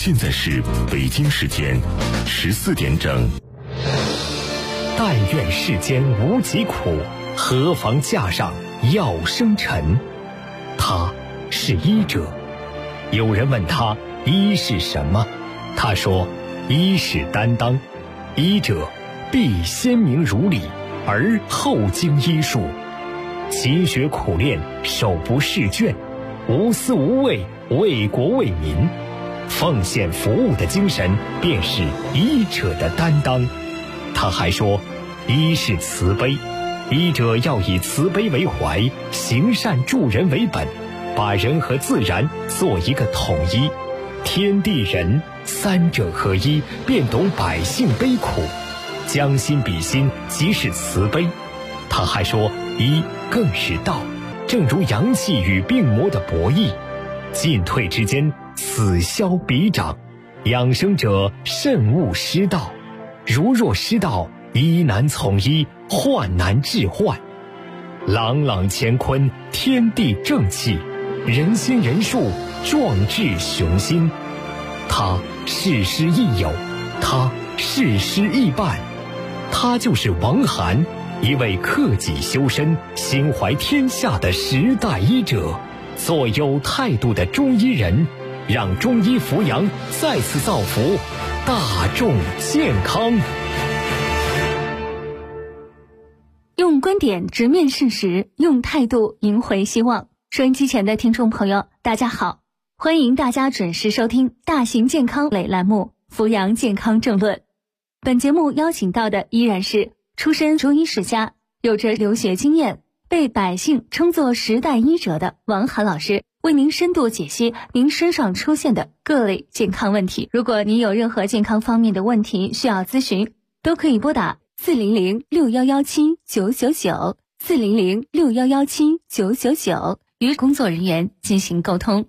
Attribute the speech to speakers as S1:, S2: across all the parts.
S1: 现在是北京时间14点整。
S2: 但愿世间无疾苦，何妨架上药生尘。他是医者。有人问他医是什么，他说医是担当，医者必先明如理，而后经医术，勤学苦练，手不释卷，无私无畏，为国为民，奉献服务的精神便是医者的担当。他还说医是慈悲，医者要以慈悲为怀，行善助人为本，把人和自然做一个统一，天地人三者合一，便懂百姓悲苦，将心比心，即是慈悲。他还说医更是道，正如阳气与病魔的博弈，进退之间，此消彼长，养生者慎勿失道，如若失道，医难从医，患难治患。朗朗乾坤，天地正气，人心人术，壮志雄心。他事师亦友，他事师亦伴，他就是王涵，一位克己修身、心怀天下的时代医者，做有态度的中医人，让中医扶阳再次造福大众健康。
S3: 用观点直面事实，用态度赢回希望。收音机前的听众朋友，大家好，欢迎大家准时收听大型健康类栏目《扶阳健康政论》。本节目邀请到的依然是出身中医世家，有着留学经验，被百姓称作时代医者的王涵老师，为您深度解析您身上出现的各类健康问题。如果您有任何健康方面的问题需要咨询，都可以拨打400-6117-999 400-6117-999与工作人员进行沟通。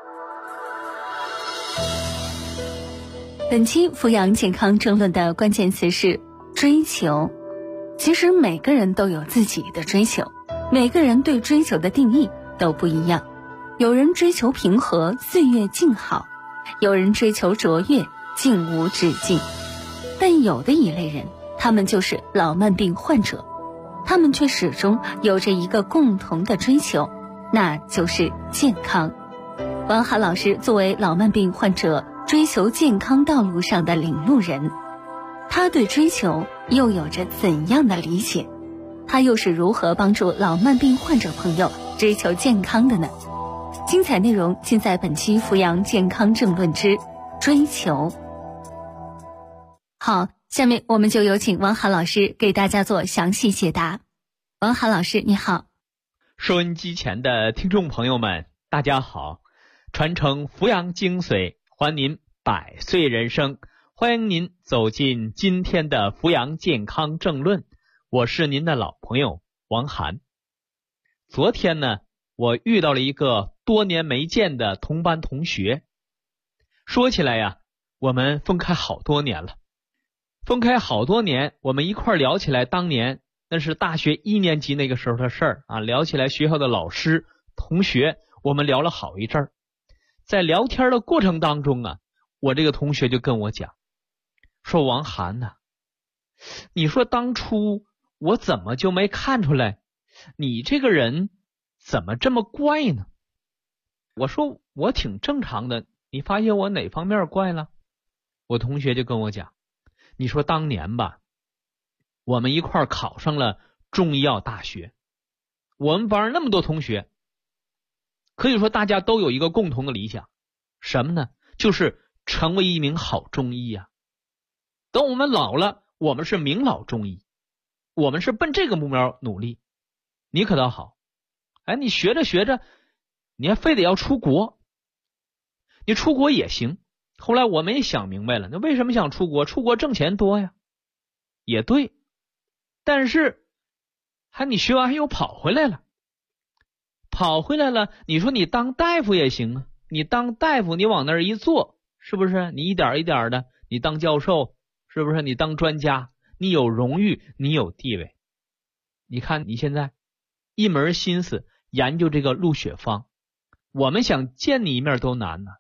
S3: 本期扶阳健康争论的关键词是追求。其实每个人都有自己的追求，每个人对追求的定义都不一样。有人追求平和，岁月静好；有人追求卓越，静无止境。但有的一类人，他们就是老慢病患者，他们却始终有着一个共同的追求，那就是健康。王涵老师作为老慢病患者追求健康道路上的领路人，他对追求又有着怎样的理解？他又是如何帮助老慢病患者朋友追求健康的呢？精彩内容尽在本期扶阳健康政论之追求。好，下面我们就有请王涵老师给大家做详细解答。王涵老师你好。
S4: 收音机前的听众朋友们大家好，传承扶阳精髓，还您百岁人生，欢迎您走进今天的扶阳健康政论，我是您的老朋友王涵。昨天呢，我遇到了一个多年没见的同班同学，说起来呀，我们分开好多年了。我们一块聊起来当年那是大学1年级那个时候的事儿啊，聊起来学校的老师同学，我们聊了好一阵儿。在聊天的过程当中啊，我这个同学就跟我讲说，王涵呐，你说当初我怎么就没看出来你这个人怎么这么怪呢？我说我挺正常的，你发现我哪方面怪了？我同学就跟我讲，你说当年吧，我们一块考上了中医药大学，我们班那么多同学，可以说大家都有一个共同的理想，什么呢？就是成为一名好中医啊。等我们老了，我们是名老中医，我们是奔这个目标努力。你可倒好，你学着学着，你还非得要出国。你出国也行，后来我们也想明白了，那为什么想出国？出国挣钱多呀，也对。但是你学完又跑回来了，你说你当大夫也行啊，你当大夫你往那儿一坐，是不是你一点一点的，你当教授，是不是你当专家，你有荣誉，你有地位。你看你现在一门心思研究这个鹿血方，我们想见你一面都难呢。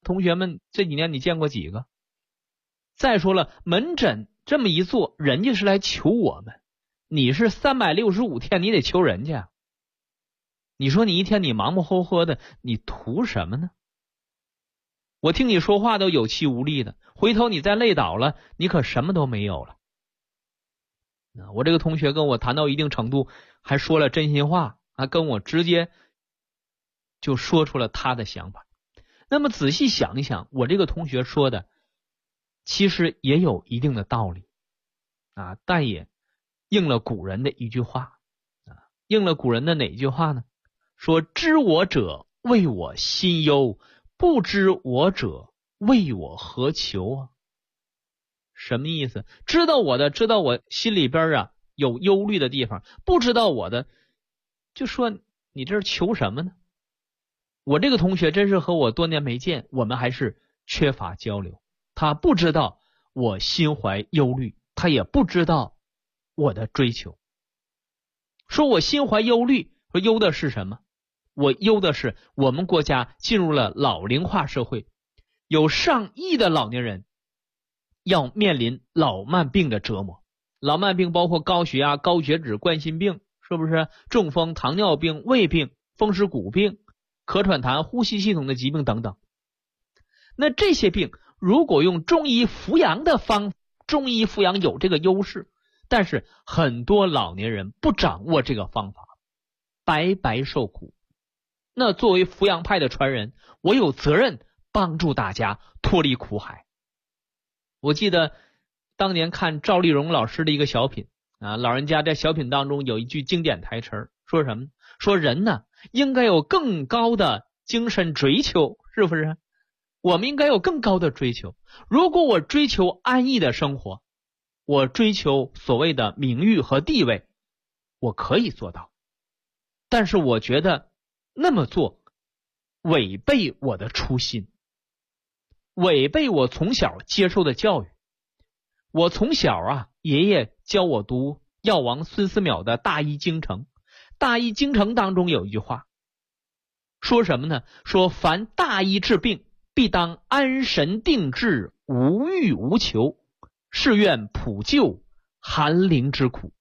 S4: 同学们这几年你见过几个？再说了，门诊这么一做，人家是来求我们，你是365天你得求人家。你说你一天你忙忙活活的，你图什么呢？我听你说话都有气无力的，回头你再累倒了，你可什么都没有了。我这个同学跟我谈到一定程度，还说了真心话，还跟我直接就说出了他的想法。那么仔细想一想，我这个同学说的其实也有一定的道理啊，但也应了古人的一句话啊，应了古人的哪句话呢？说知我者为我心忧，不知我者为我何求啊？什么意思？知道我的，知道我心里边啊有忧虑的地方，不知道我的，就说你这是求什么呢？我这个同学真是和我多年没见，我们还是缺乏交流。他不知道我心怀忧虑，他也不知道我的追求。说我心怀忧虑，说忧的是什么？我忧的是我们国家进入了老龄化社会，有上亿的老年人要面临老慢病的折磨。老慢病包括高血压、高血脂、冠心病，是不是？中风、糖尿病、胃病、风湿骨病、咳喘痰、呼吸系统的疾病等等。那这些病如果用中医扶阳的方，中医扶阳有这个优势，但是很多老年人不掌握这个方法，白白受苦。那作为扶阳派的传人，我有责任帮助大家脱离苦海。我记得当年看赵丽蓉老师的一个小品啊，老人家在小品当中有一句经典台词，说什么？说人呢应该有更高的精神追求，是不是？我们应该有更高的追求。如果我追求安逸的生活，我追求所谓的名誉和地位，我可以做到，但是我觉得那么做违背我的初心，违背我从小接受的教育。我从小啊，爷爷教我读药王孙思邈的《大医精诚》。《大医精诚》当中有一句话，说什么呢？说凡大医治病，必当安神定志，无欲无求，是愿普救寒灵之苦。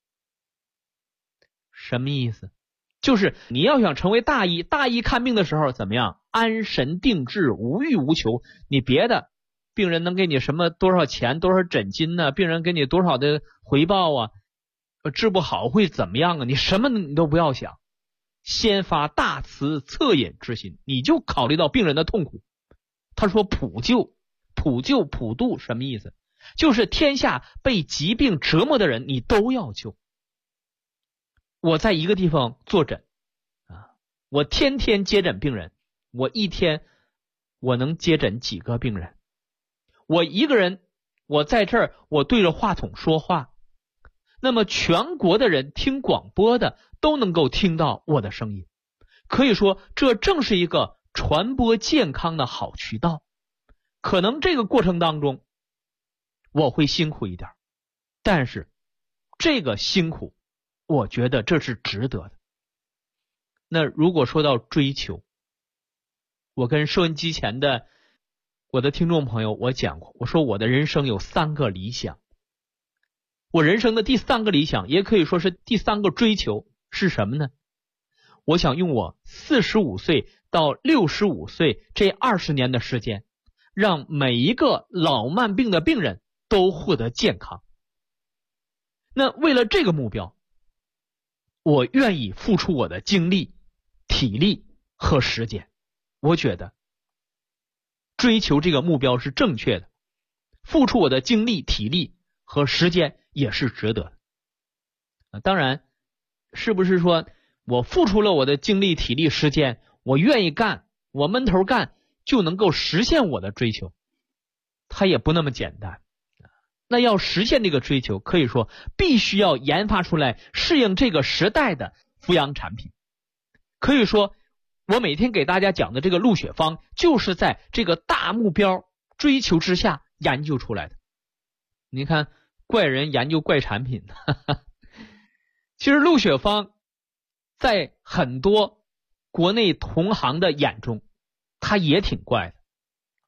S4: 什么意思？就是你要想成为大医，大医看病的时候怎么样？安神定志，无欲无求。你别的病人能给你什么多少钱，多少诊金呢？病人给你多少的回报啊？治不好会怎么样啊？你什么你都不要想，先发大慈恻隐之心，你就考虑到病人的痛苦。他说普救，普救普度什么意思？就是天下被疾病折磨的人你都要救。我在一个地方坐诊啊，我天天接诊病人，我一天我能接诊几个病人？我一个人，我在这儿我对着话筒说话，那么全国的人听广播的都能够听到我的声音。可以说这正是一个传播健康的好渠道。可能这个过程当中我会辛苦一点，但是这个辛苦我觉得这是值得的。那如果说到追求，我跟收音机前的我的听众朋友我讲过，我说我的人生有3个理想。我人生的第3个理想，也可以说是第3个追求是什么呢？我想用我45岁到65岁这20年的时间，让每一个老慢病的病人都获得健康。那为了这个目标，我愿意付出我的精力、体力和时间。我觉得追求这个目标是正确的，付出我的精力、体力和时间也是值得的。当然，是不是说我付出了我的精力、体力、时间，我愿意干，我闷头干就能够实现我的追求？它也不那么简单。那要实现这个追求，可以说必须要研发出来适应这个时代的扶阳产品。可以说我每天给大家讲的这个鹿血方，就是在这个大目标追求之下研究出来的。你看怪人研究怪产品其实鹿血方在很多国内同行的眼中它也挺怪的。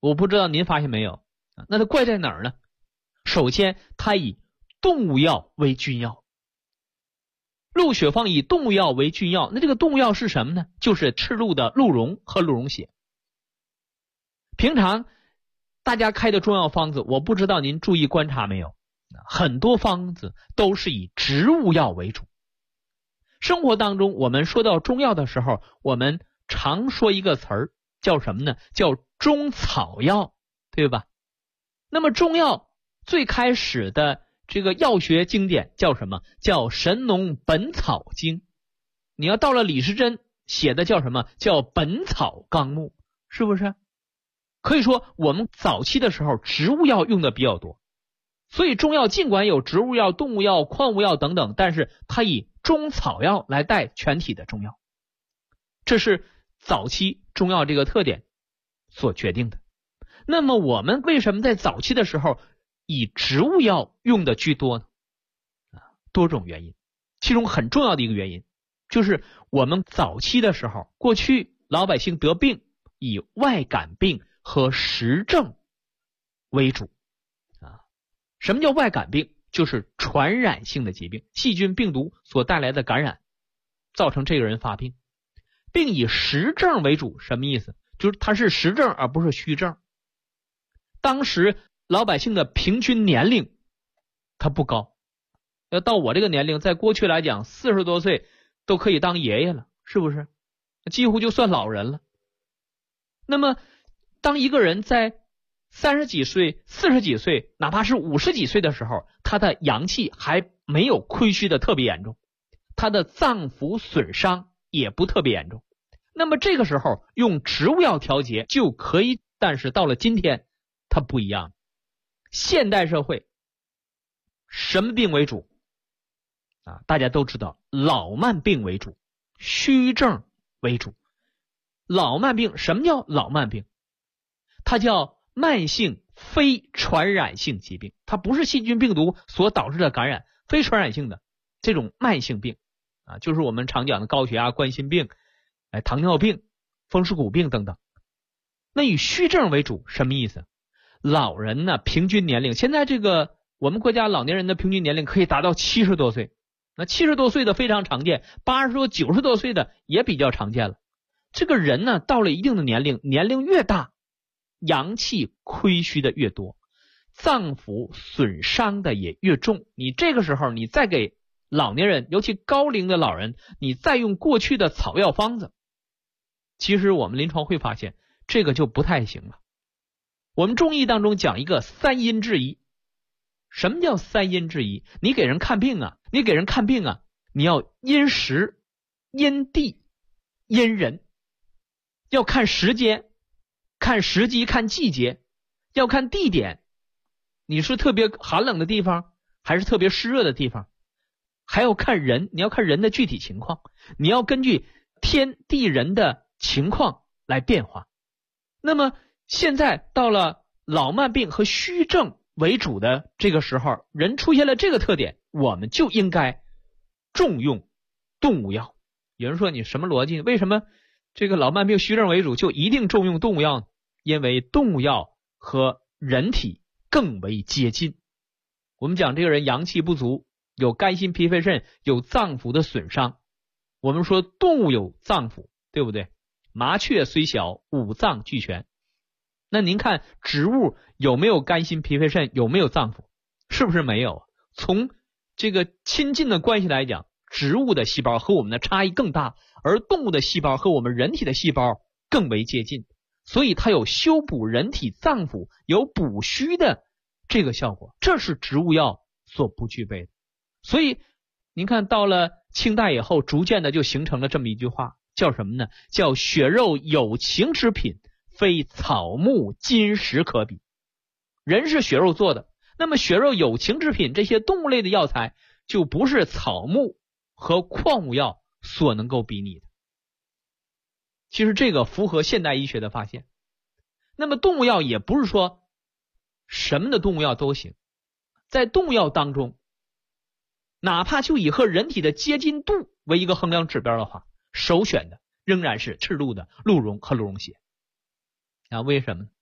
S4: 我不知道您发现没有，那它怪在哪儿呢？首先，它以动物药为君药。鹿血方以动物药为君药，那这个动物药是什么呢？就是赤鹿的鹿茸和鹿茸血。平常大家开的中药方子，我不知道您注意观察没有，很多方子都是以植物药为主。生活当中我们说到中药的时候，我们常说一个词儿叫什么呢？叫中草药，对吧？那么中药最开始的这个药学经典叫什么？叫《神农本草经》。你要到了李时珍写的叫什么？叫《本草纲目》，是不是？可以说我们早期的时候植物药用的比较多，所以中药尽管有植物药、动物药、矿物药等等，但是它以中草药来代全体的中药，这是早期中药这个特点所决定的。那么我们为什么在早期的时候以植物药用的居多呢？多种原因，其中很重要的一个原因就是我们早期的时候，过去老百姓得病以外感病和实症为主。什么叫外感病？就是传染性的疾病，细菌病毒所带来的感染造成这个人发病，并以实症为主。什么意思？就是它是实症而不是虚症。当时老百姓的平均年龄它不高，要到我这个年龄，在过去来讲40多岁都可以当爷爷了，是不是？几乎就算老人了。那么当一个人在30几岁、40几岁，哪怕是50几岁的时候，他的阳气还没有亏虚的特别严重，他的脏腑损伤也不特别严重，那么这个时候用植物药调节就可以。但是到了今天它不一样，现代社会什么病为主大家都知道，老慢病为主，虚症为主。老慢病，什么叫老慢病？它叫慢性非传染性疾病，它不是细菌病毒所导致的感染，非传染性的这种慢性病就是我们常讲的高血压、冠心病、糖尿病、风湿骨病等等。那以虚症为主，什么意思？老人呢，平均年龄，现在这个我们国家老年人的平均年龄可以达到70多岁，那70多岁的非常常见，80多、90多岁的也比较常见了。这个人呢，到了一定的年龄，年龄越大，阳气亏虚的越多，脏腑损伤的也越重。你这个时候你再给老年人，尤其高龄的老人，你再用过去的草药方子，其实我们临床会发现这个就不太行了。我们中医当中讲一个三阴治宜。什么叫三阴治宜？你给人看病你要因时、因地、因人，要看时间、看时机、看季节，要看地点，你是特别寒冷的地方还是特别湿热的地方，还要看人，你要看人的具体情况，你要根据天地人的情况来变化。那么现在到了老慢病和虚症为主的这个时候，人出现了这个特点，我们就应该重用动物药。有人说你什么逻辑？为什么这个老慢病虚症为主就一定重用动物药呢？因为动物药和人体更为接近。我们讲这个人阳气不足，有肝心脾肺肾，有脏腑的损伤。我们说动物有脏腑，对不对？麻雀虽小，五脏俱全。那您看植物有没有肝心脾肺肾，有没有脏腑？是不是没有？从这个亲近的关系来讲，植物的细胞和我们的差异更大，而动物的细胞和我们人体的细胞更为接近，所以它有修补人体脏腑、有补虚的这个效果，这是植物药所不具备的。所以您看到了清代以后，逐渐的就形成了这么一句话，叫什么呢？叫血肉有情之品，非草木金石可比。人是血肉做的，那么血肉有情之品，这些动物类的药材就不是草木和矿物药所能够比拟的。其实这个符合现代医学的发现。那么动物药也不是说什么的动物药都行，在动物药当中，哪怕就以和人体的接近度为一个衡量指标的话，首选的仍然是赤鹿的鹿茸和鹿茸血为什么呢？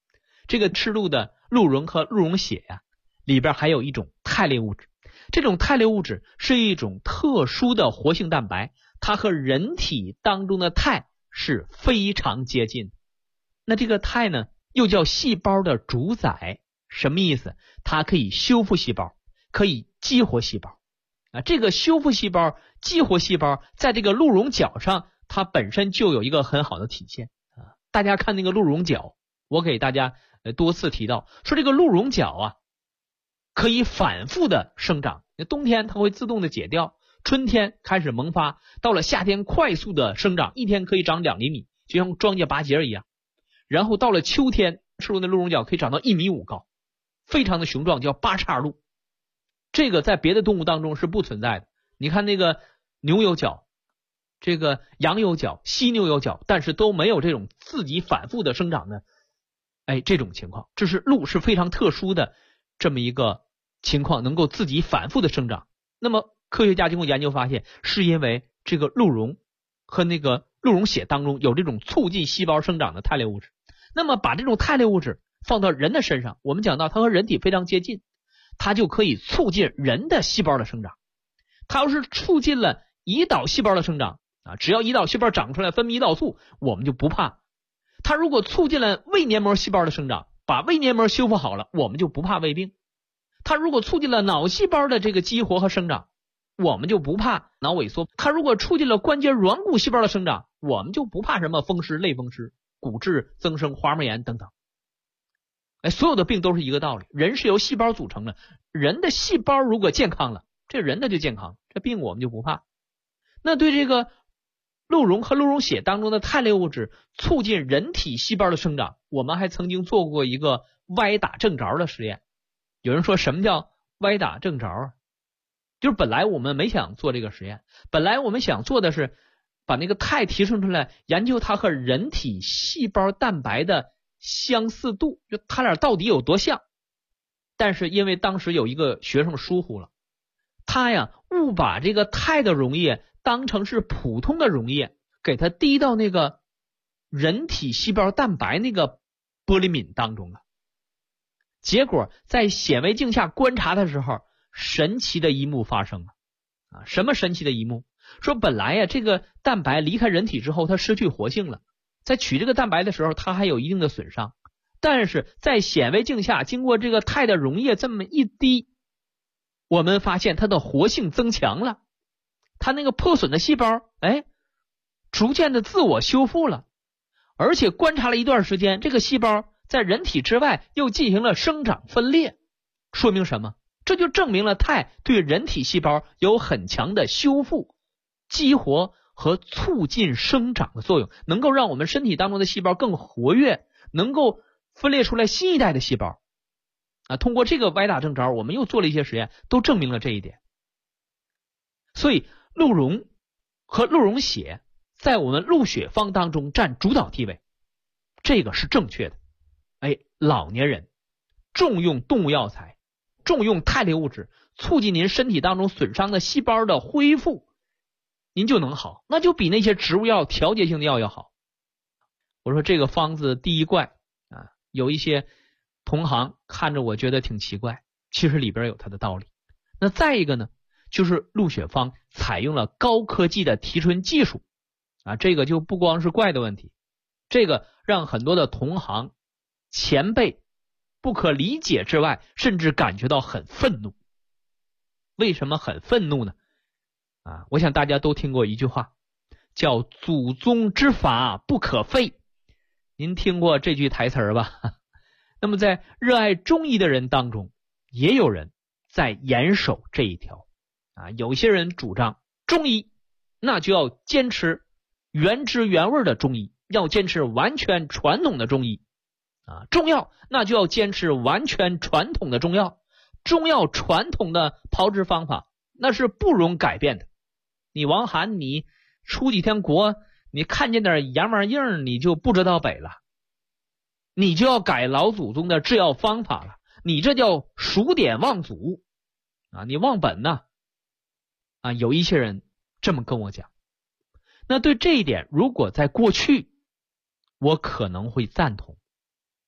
S4: 这个吃鹿的鹿茸和鹿茸血呀，里边还有一种肽类物质。这种肽类物质是一种特殊的活性蛋白，它和人体当中的肽是非常接近。那这个肽呢，又叫细胞的主宰，什么意思？它可以修复细胞，可以激活细胞。这个修复细胞、激活细胞，在这个鹿茸角上，它本身就有一个很好的体现。大家看那个鹿茸角，我给大家多次提到，说这个鹿茸角啊，可以反复的生长。冬天它会自动的解掉，春天开始萌发，到了夏天快速的生长，一天可以长2厘米，就像庄稼拔节一样。然后到了秋天，吃鹿的鹿茸角可以长到1.5米高，非常的雄壮，叫八叉鹿。这个在别的动物当中是不存在的。你看那个牛有角，这个羊有角，犀牛有角，但是都没有这种自己反复的生长的这种情况。这是鹿是非常特殊的这么一个情况，能够自己反复的生长。那么科学家经过研究发现，是因为这个鹿茸和那个鹿茸血当中有这种促进细胞生长的肽类物质。那么把这种肽类物质放到人的身上，我们讲到它和人体非常接近，它就可以促进人的细胞的生长。它要是促进了胰岛细胞的生长只要胰岛细胞长出来分泌胰岛素，我们就不怕。它如果促进了胃黏膜细胞的生长，把胃黏膜修复好了，我们就不怕胃病。它如果促进了脑细胞的这个激活和生长，我们就不怕脑萎缩。它如果促进了关节软骨细胞的生长，我们就不怕什么风湿、类风湿、骨质增生、滑膜炎等等。所有的病都是一个道理，人是由细胞组成的，人的细胞如果健康了，这人的就健康，这病我们就不怕。那对这个鹿茸和鹿茸血当中的肽类物质促进人体细胞的生长，我们还曾经做过一个歪打正着的实验。有人说什么叫歪打正着？就是本来我们没想做这个实验，本来我们想做的是把那个肽提升出来，研究它和人体细胞蛋白的相似度，就它俩到底有多像。但是因为当时有一个学生疏忽了，他呀误把这个肽的溶液当成是普通的溶液，给它滴到那个人体细胞蛋白那个玻璃皿当中了。结果在显微镜下观察的时候，神奇的一幕发生了什么神奇的一幕？说本来呀这个蛋白离开人体之后，它失去活性了，在取这个蛋白的时候，它还有一定的损伤。但是在显微镜下经过这个肽的溶液这么一滴，我们发现它的活性增强了，它那个破损的细胞逐渐的自我修复了，而且观察了一段时间，这个细胞在人体之外又进行了生长分裂。说明什么？这就证明了肽对人体细胞有很强的修复、激活和促进生长的作用，能够让我们身体当中的细胞更活跃，能够分裂出来新一代的细胞通过这个歪打正着，我们又做了一些实验，都证明了这一点。所以鹿茸和鹿茸血在我们鹿血方当中占主导地位，这个是正确的。老年人重用动物药材，重用肽类物质，促进您身体当中损伤的细胞的恢复，您就能好，那就比那些植物药、调节性的药要好。我说这个方子第一怪有一些同行看着我觉得挺奇怪，其实里边有它的道理。那再一个呢，就是鹿血方采用了高科技的提纯技术这个就不光是怪的问题，这个让很多的同行前辈不可理解之外，甚至感觉到很愤怒。为什么很愤怒呢？我想大家都听过一句话，叫祖宗之法不可废。您听过这句台词吧？那么在热爱中医的人当中，也有人在严守这一条有些人主张中医那就要坚持原汁原味的中医，要坚持完全传统的中医中药那就要坚持完全传统的中药，中药传统的炮制方法那是不容改变的。你王涵你出几天国，你看见点洋玩意儿你就不知道北了，你就要改老祖宗的制药方法了，你这叫数典忘祖你忘本呢有一些人这么跟我讲。那对这一点，如果在过去我可能会赞同，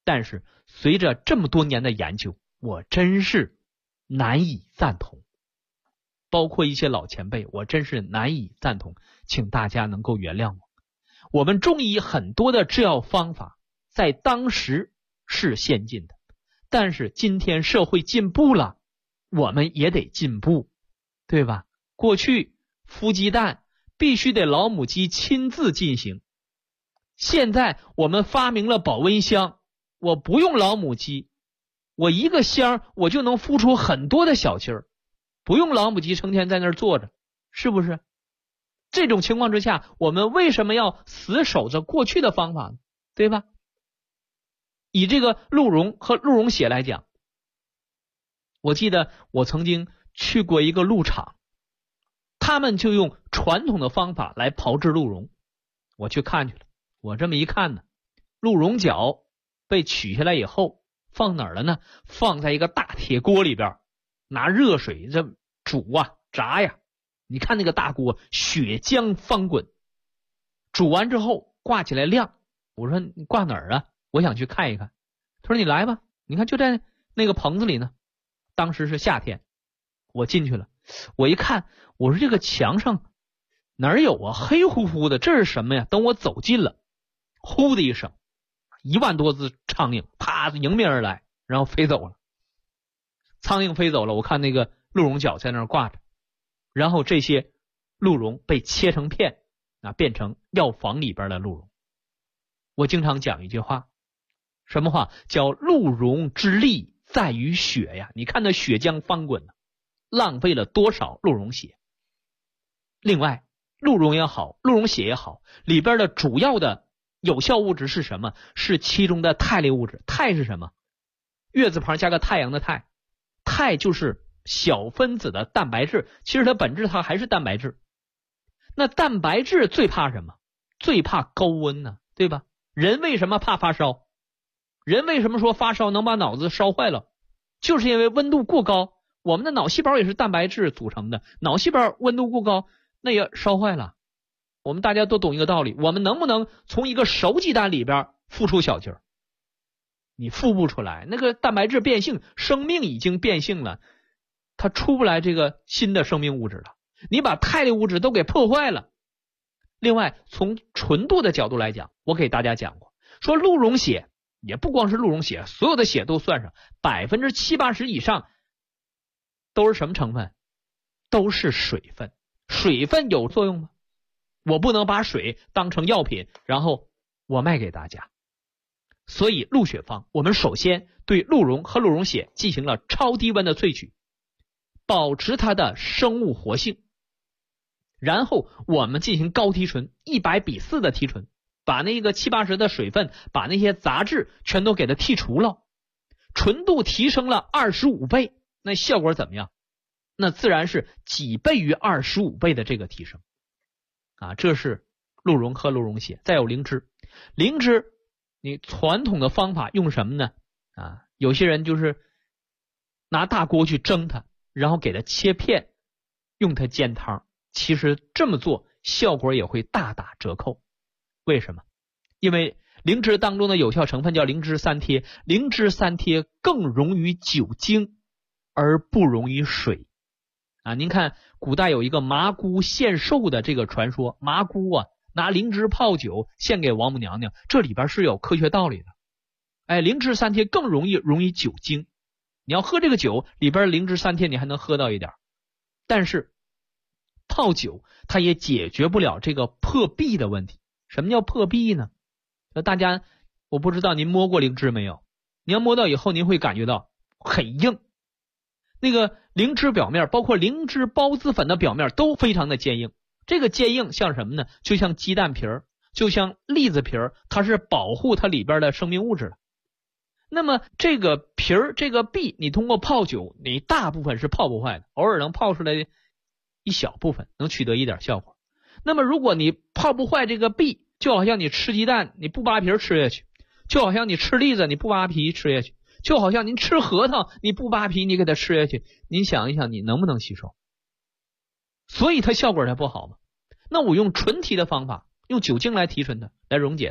S4: 但是随着这么多年的研究，我真是难以赞同。包括一些老前辈，我真是难以赞同，请大家能够原谅我。我们中医很多的治疗方法在当时是先进的，但是今天社会进步了，我们也得进步，对吧？过去孵鸡蛋必须得老母鸡亲自进行，现在我们发明了保温箱，我不用老母鸡，我一个箱我就能孵出很多的小鸡儿，不用老母鸡成天在那儿坐着，是不是？这种情况之下，我们为什么要死守着过去的方法呢？对吧？以这个鹿茸和鹿茸血来讲，我记得我曾经去过一个鹿场，他们就用传统的方法来炮制鹿茸。我去看去了，我这么一看呢，鹿茸角被取下来以后放哪儿了呢？放在一个大铁锅里边，拿热水这煮啊炸呀，你看那个大锅血浆翻滚，煮完之后挂起来晾。我说你挂哪儿啊？我想去看一看。他说你来吧，你看就在那个棚子里呢。当时是夏天，我进去了，我一看，我说这个墙上哪儿有啊？黑乎乎的，这是什么呀？等我走近了，呼的一声，1万多只苍蝇啪迎面而来，然后飞走了。苍蝇飞走了，我看那个鹿茸角在那儿挂着，然后这些鹿茸被切成片变成药房里边的鹿茸。我经常讲一句话，什么话？叫鹿茸之力在于血呀！你看那血浆翻滚，浪费了多少鹿茸血。另外，鹿茸也好，鹿茸血也好，里边的主要的有效物质是什么？是其中的肽类物质。肽是什么？月字旁加个太阳的太，肽就是小分子的蛋白质，其实它本质它还是蛋白质。那蛋白质最怕什么？最怕高温呢，对吧？人为什么怕发烧？人为什么说发烧能把脑子烧坏了？就是因为温度过高，我们的脑细胞也是蛋白质组成的，脑细胞温度过高，那也烧坏了。我们大家都懂一个道理，我们能不能从一个熟鸡蛋里边孵出小鸡儿？你孵不出来，那个蛋白质变性，生命已经变性了，它出不来这个新的生命物质了。你把肽类物质都给破坏了。另外，从纯度的角度来讲，我给大家讲过，说鹿茸血也不光是鹿茸血，所有的血都算上，70%-80%以上都是什么成分？都是水分。水分有作用吗？我不能把水当成药品，然后我卖给大家。所以鹿血方，我们首先对鹿茸和鹿茸血进行了超低温的萃取，保持它的生物活性。然后我们进行高提纯，100:4的提纯，把那个70-80%的水分，把那些杂质全都给它剔除了，纯度提升了25倍，那效果怎么样？那自然是几倍于25倍的这个提升这是鹿茸和鹿茸血。再有灵芝，灵芝你传统的方法用什么呢？有些人就是拿大锅去蒸它，然后给它切片，用它煎汤。其实这么做效果也会大打折扣。为什么？因为灵芝当中的有效成分叫灵芝三萜，灵芝三萜更溶于酒精而不溶于水您看古代有一个麻姑献寿的这个传说，麻姑拿灵芝泡酒献给王母娘娘，这里边是有科学道理的。灵芝三萜更容易溶于酒精，你要喝这个酒里边灵芝三萜你还能喝到一点，但是泡酒它也解决不了这个破壁的问题。什么叫破壁呢？大家我不知道您摸过灵芝没有，你要摸到以后您会感觉到很硬，那个灵芝表面包括灵芝孢子粉的表面都非常的坚硬。这个坚硬像什么呢？就像鸡蛋皮儿，就像栗子皮儿，它是保护它里边的生命物质的。那么这个皮儿这个壁你通过泡酒你大部分是泡不坏的，偶尔能泡出来一小部分，能取得一点效果。那么如果你泡不坏这个壁，就好像你吃鸡蛋你不扒皮吃下去，就好像你吃栗子你不扒皮吃下去，就好像您吃核桃你不扒皮你给它吃下去，您想一想你能不能吸收？所以它效果才不好嘛。那我用纯提的方法，用酒精来提纯它，来溶解它。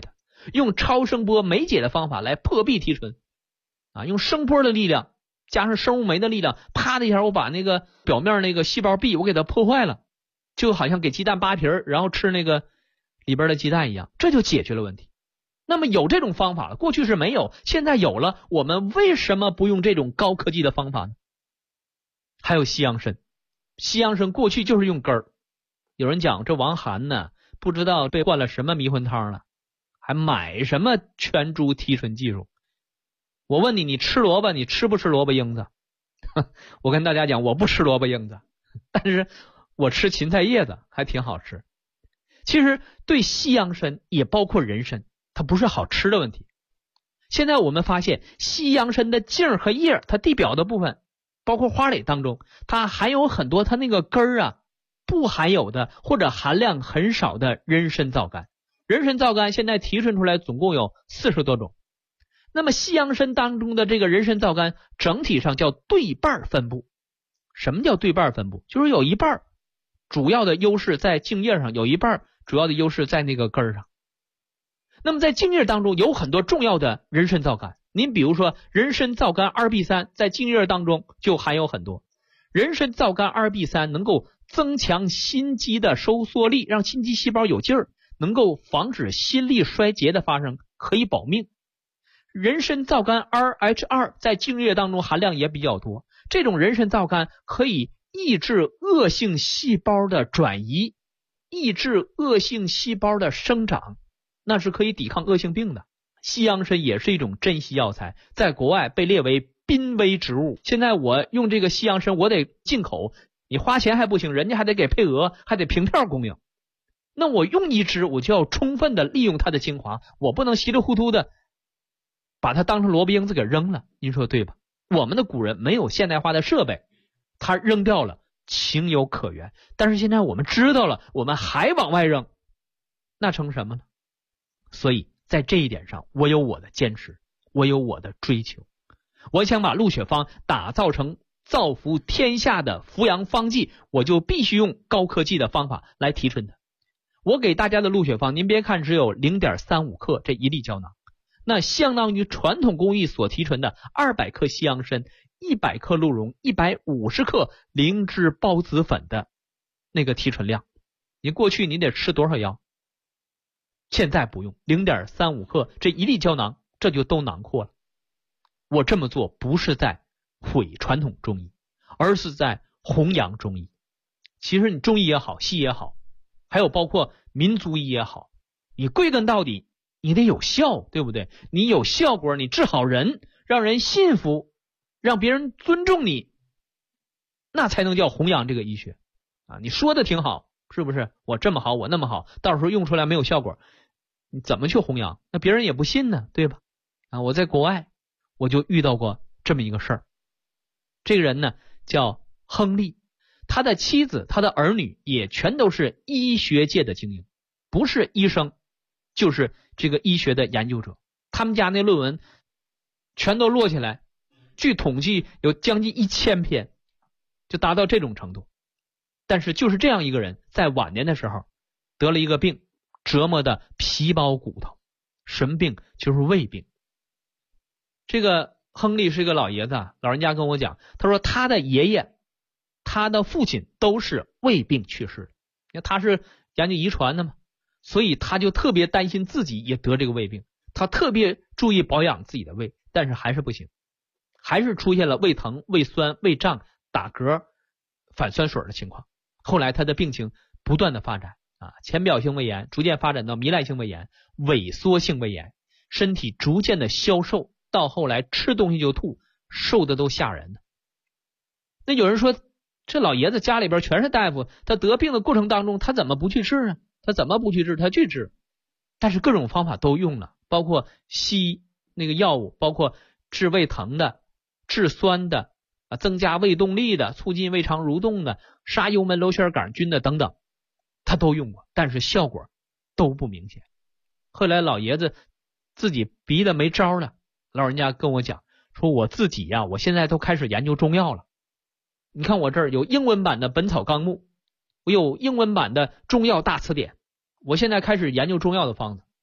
S4: 用超声波酶解的方法来破壁提纯啊，用声波的力量加上生物酶的力量，啪的一下我把那个表面那个细胞壁我给它破坏了，就好像给鸡蛋扒皮儿，然后吃那个里边的鸡蛋一样，这就解决了问题。那么有这种方法了，过去是没有，现在有了，我们为什么不用这种高科技的方法呢？还有西洋参，西洋参过去就是用根儿。有人讲这王涵呢，不知道被灌了什么迷魂汤了，还买什么全株提纯技术。我问你，你吃萝卜，你吃不吃萝卜缨子？我跟大家讲，我不吃萝卜缨子，但是我吃芹菜叶子，还挺好吃。其实对西洋参也包括人参，它不是好吃的问题。现在我们发现西洋参的茎和叶，它地表的部分包括花蕾当中，它含有很多它那个根儿啊不含有的或者含量很少的人参皂苷。人参皂苷现在提纯出来总共有40多种。那么西洋参当中的这个人参皂苷整体上叫对半分布。什么叫对半分布？就是有一半主要的优势在茎叶上，有一半主要的优势在那个根儿上。那么在茎叶当中有很多重要的人参皂苷，您比如说人参皂苷 2B3 在茎叶当中就含有很多。人参皂苷 2B3 能够增强心肌的收缩力，让心肌细胞有劲儿，能够防止心力衰竭的发生，可以保命。人参皂苷 2H2 在茎叶当中含量也比较多，这种人参皂苷可以抑制恶性细胞的转移，抑制恶性细胞的生长，那是可以抵抗恶性病的。西洋参也是一种珍稀药材，在国外被列为濒危植物。现在我用这个西洋参，我得进口，你花钱还不行，人家还得给配额，还得凭票供应。那我用一支，我就要充分的利用它的精华，我不能稀里糊涂的把它当成萝卜缨子给扔了，您说对吧？我们的古人没有现代化的设备，他扔掉了情有可原。但是现在我们知道了，我们还往外扔，那成什么呢？所以在这一点上，我有我的坚持，我有我的追求。我想把鹿血芳打造成造福天下的扶阳方剂，我就必须用高科技的方法来提纯它。我给大家的鹿血芳，您别看只有 0.35 克这一粒胶囊，那相当于传统工艺所提纯的200克西洋参、100克鹿茸、150克灵芝孢子粉的那个提纯量。你过去你得吃多少药？现在不用 0.35 克这一粒胶囊，这就都囊括了。我这么做不是在毁传统中医，而是在弘扬中医。其实你中医也好，西医也好，还有包括民族医也好，你归根到底你得有效，对不对？你有效果，你治好人，让人信服，让别人尊重你，那才能叫弘扬这个医学啊！你说的挺好，是不是？我这么好，我那么好，到时候用出来没有效果，你怎么去弘扬？那别人也不信呢，对吧？啊，我在国外我就遇到过这么一个事儿。这个人呢叫亨利，他的妻子他的儿女也全都是医学界的精英，不是医生就是这个医学的研究者。他们家那论文全都摞起来，据统计有将近1000篇，就达到这种程度。但是就是这样一个人，在晚年的时候得了一个病，折磨的皮包骨头。什么病？就是胃病。这个亨利是一个老爷子，老人家跟我讲，他说他的爷爷他的父亲都是胃病去世的，因为他是研究遗传的嘛，所以他就特别担心自己也得这个胃病，他特别注意保养自己的胃，但是还是不行，还是出现了胃疼、胃酸、胃胀、打嗝、反酸水的情况。后来他的病情不断的发展啊，浅表性胃炎逐渐发展到糜烂性胃炎、萎缩性胃炎，身体逐渐的消瘦，到后来吃东西就吐，瘦的都吓人了。那有人说，这老爷子家里边全是大夫，他得病的过程当中他怎么不去治呢？他怎么不去治？他去治，但是各种方法都用了，包括西那个药物，包括治胃疼的、治酸的、增加胃动力的、促进胃肠蠕动的、杀幽门螺旋杆菌的等等，他都用过，但是效果都不明显。后来老爷子自己逼得没招了，老人家跟我讲说，我自己呀，我现在都开始研究中药了。你看我这儿有英文版的《本草纲目》，我有英文版的《中药大词典》，我现在开始研究中药的方子。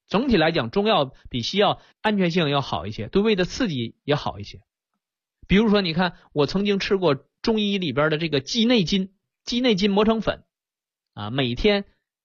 S4: 整体来讲，中药比西药安全性要好一些，对胃的刺激也好一些。比如说，你看我曾经吃过中医里边的这个鸡内金，鸡内金磨成粉啊，每天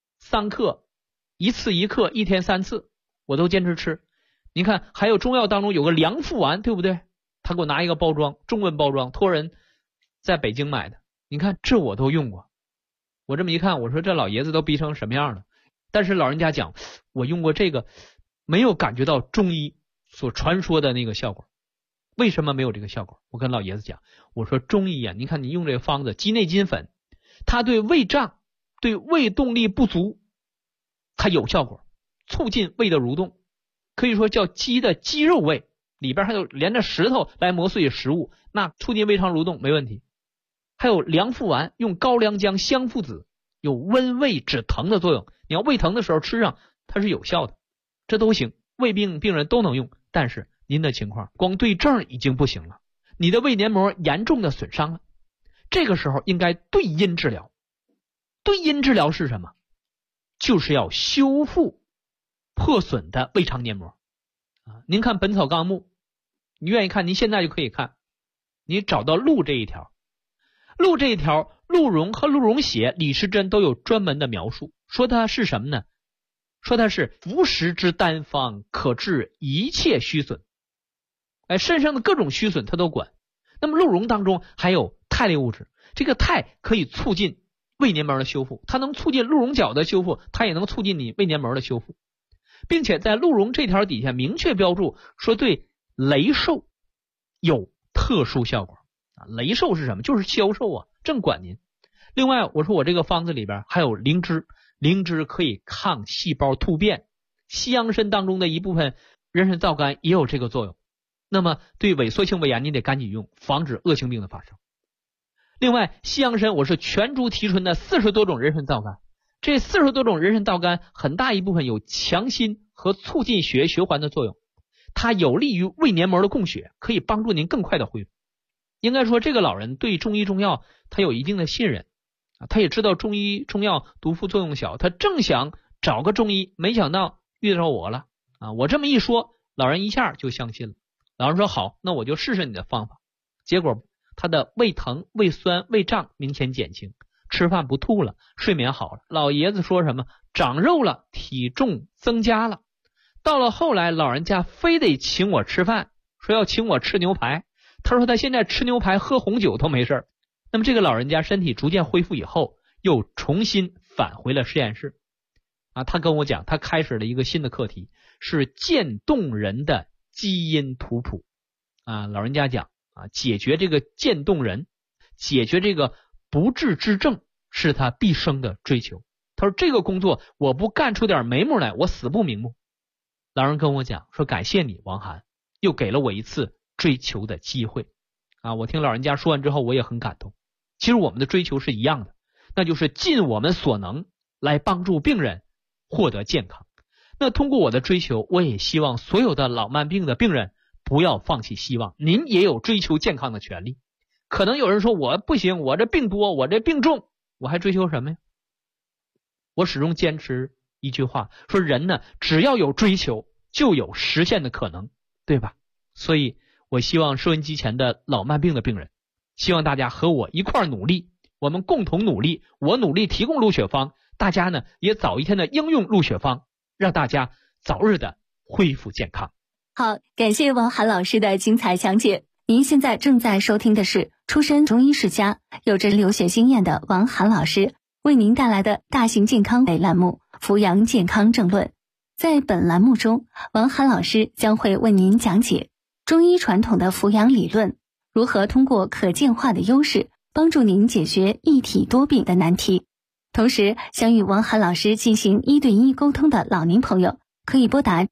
S4: 3克，1次1克，1天3次，我都坚持吃。你看还有中药当中有个凉附丸，对不对？他给我拿一个包装，中文包装，托人在北京买的，你看这我都用过。我这么一看，我说这老爷子都逼成什么样了？但是老人家讲，我用过这个，没有感觉到中医所传说的那个效果。为什么没有这个效果？我跟老爷子讲，我说中医啊，你看你用这个方子鸡内金粉，它对胃胀、对胃动力不足，它有效果，促进胃的蠕动，可以说叫鸡的肌肉胃，里边还有连着石头来磨碎食物，那促进胃肠蠕动没问题。还有凉附丸，用高良姜、香附子，有温胃止疼的作用，你要胃疼的时候吃上，它是有效的，这都行，胃病病人都能用。但是您的情况光对症已经不行了，你的胃黏膜严重的损伤了，这个时候应该对阴治疗。对阴治疗是什么？就是要修复破损的胃肠黏膜啊！您看《本草纲目》，你愿意看，您现在就可以看，你找到鹿这一条，鹿这一条，鹿茸和鹿茸血、李时珍都有专门的描述，说它是什么呢？说它是服食之单方，可治一切虚损。肾上的各种虚损它都管。那么鹿茸当中还有肽类物质，这个肽可以促进胃黏膜的修复，它能促进鹿茸角的修复，它也能促进你胃黏膜的修复，并且在鹿茸这条底下明确标注说对雷瘦有特殊效果啊。雷瘦是什么？就是消瘦啊，正管您。另外我说我这个方子里边还有灵芝，灵芝可以抗细胞突变，西洋参当中的一部分人参皂苷也有这个作用。那么对萎缩性胃炎你得赶紧用，防止恶性病的发生。另外西洋参我是全株提纯的40多种人参皂苷，这40多种人参皂苷很大一部分有强心和促进血液循环的作用，它有利于胃黏膜的供血，可以帮助您更快的恢复。应该说这个老人对中医中药他有一定的信任啊，他也知道中医中药毒副作用小，他正想找个中医，没想到遇到我了啊！我这么一说，老人一下就相信了。老人说好，那我就试试你的方法。结果他的胃疼、胃酸、胃胀明显减轻，吃饭不吐了，睡眠好了。老爷子说什么？长肉了，体重增加了。到了后来，老人家非得请我吃饭，说要请我吃牛排。他说他现在吃牛排喝红酒都没事。那么这个老人家身体逐渐恢复以后，又重新返回了实验室啊。他跟我讲，他开始了一个新的课题，是渐冻人的基因图谱啊。老人家讲啊，解决这个渐冻人，解决这个不治之症是他毕生的追求。他说这个工作我不干出点眉目来，我死不瞑目。老人跟我讲说，感谢你王涵，又给了我一次追求的机会啊。我听老人家说完之后，我也很感动。其实我们的追求是一样的，那就是尽我们所能来帮助病人获得健康。那通过我的追求，我也希望所有的老慢病的病人不要放弃希望，您也有追求健康的权利。可能有人说我不行，我这病多，我这病重，我还追求什么呀？我始终坚持一句话，说人呢，只要有追求就有实现的可能，对吧？所以我希望收音机前的老慢病的病人，希望大家和我一块努力，我们共同努力，我努力提供鹿血方，大家呢也早一天的应用鹿血方，让大家早日的恢复健康。
S3: 好，感谢王涵老师的精彩讲解。您现在正在收听的是出身中医世家、有着流血经验的王涵老师为您带来的大型健康类栏目《扶阳健康正论》。在本栏目中，王涵老师将会为您讲解中医传统的扶阳理论，如何通过可见化的优势帮助您解决一体多病的难题。同时，想与王涵老师进行1对1沟通的老年朋友，可以拨打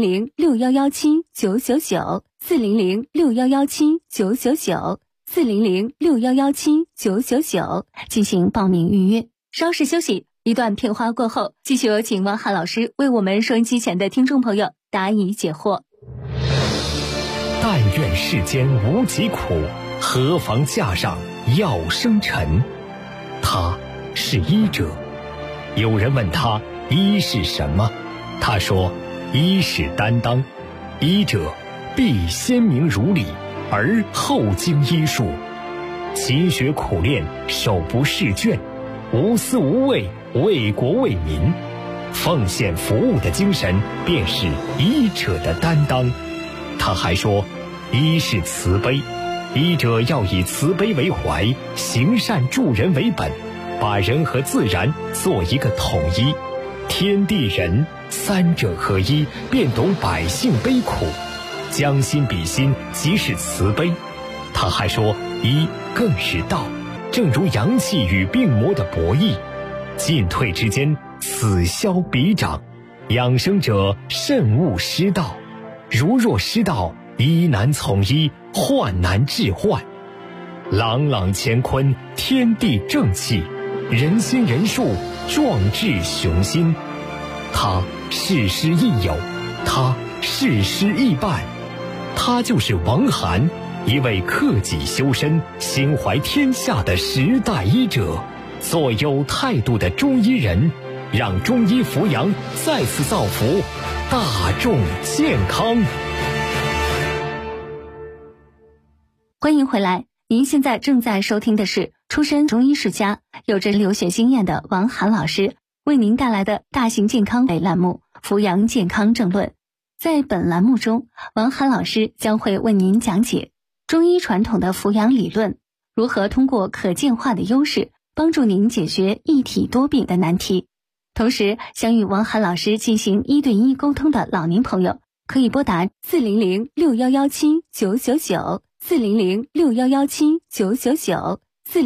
S3: 40061179999 400611799 400611799进行报名预约。稍事休息，一段片花过后，继续有请王涵老师为我们收音机前的听众朋友答疑解惑。
S2: 但愿世间无疾苦，何妨架上药生尘。他是医者。有人问他医是什么，他说医是担当，医者必先明儒理，而后经医术，勤学苦练，手不释卷，无私无畏，为国为民，奉献服务的精神便是医者的担当。他还说，医是慈悲，医者要以慈悲为怀，行善助人为本，把人和自然做一个统一，天地人三者合一，便懂百姓悲苦，将心比心，即是慈悲。他还说，医更是道，正如阳气与病魔的博弈，进退之间，此消彼长，养生者慎勿失道，如若失道，医难从医，患难治患。朗朗乾坤，天地正气，人心人术，壮志雄心。他事师亦友，他事师亦伴，他就是王涵，一位克己修身、心怀天下的时代医者，做有态度的中医人，让中医扶阳再次造福大众健康。
S3: 欢迎回来，您现在正在收听的是出身中医世家、有着留学经验的王涵老师为您带来的大型健康类栏目《扶阳健康正论》。在本栏目中，王涵老师将会为您讲解中医传统的扶阳理论，如何通过可见化的优势帮助您解决一体多病的难题。同时，想与王涵老师进行1对1沟通的老年朋友，可以拨打400-6117-999 400-6117-999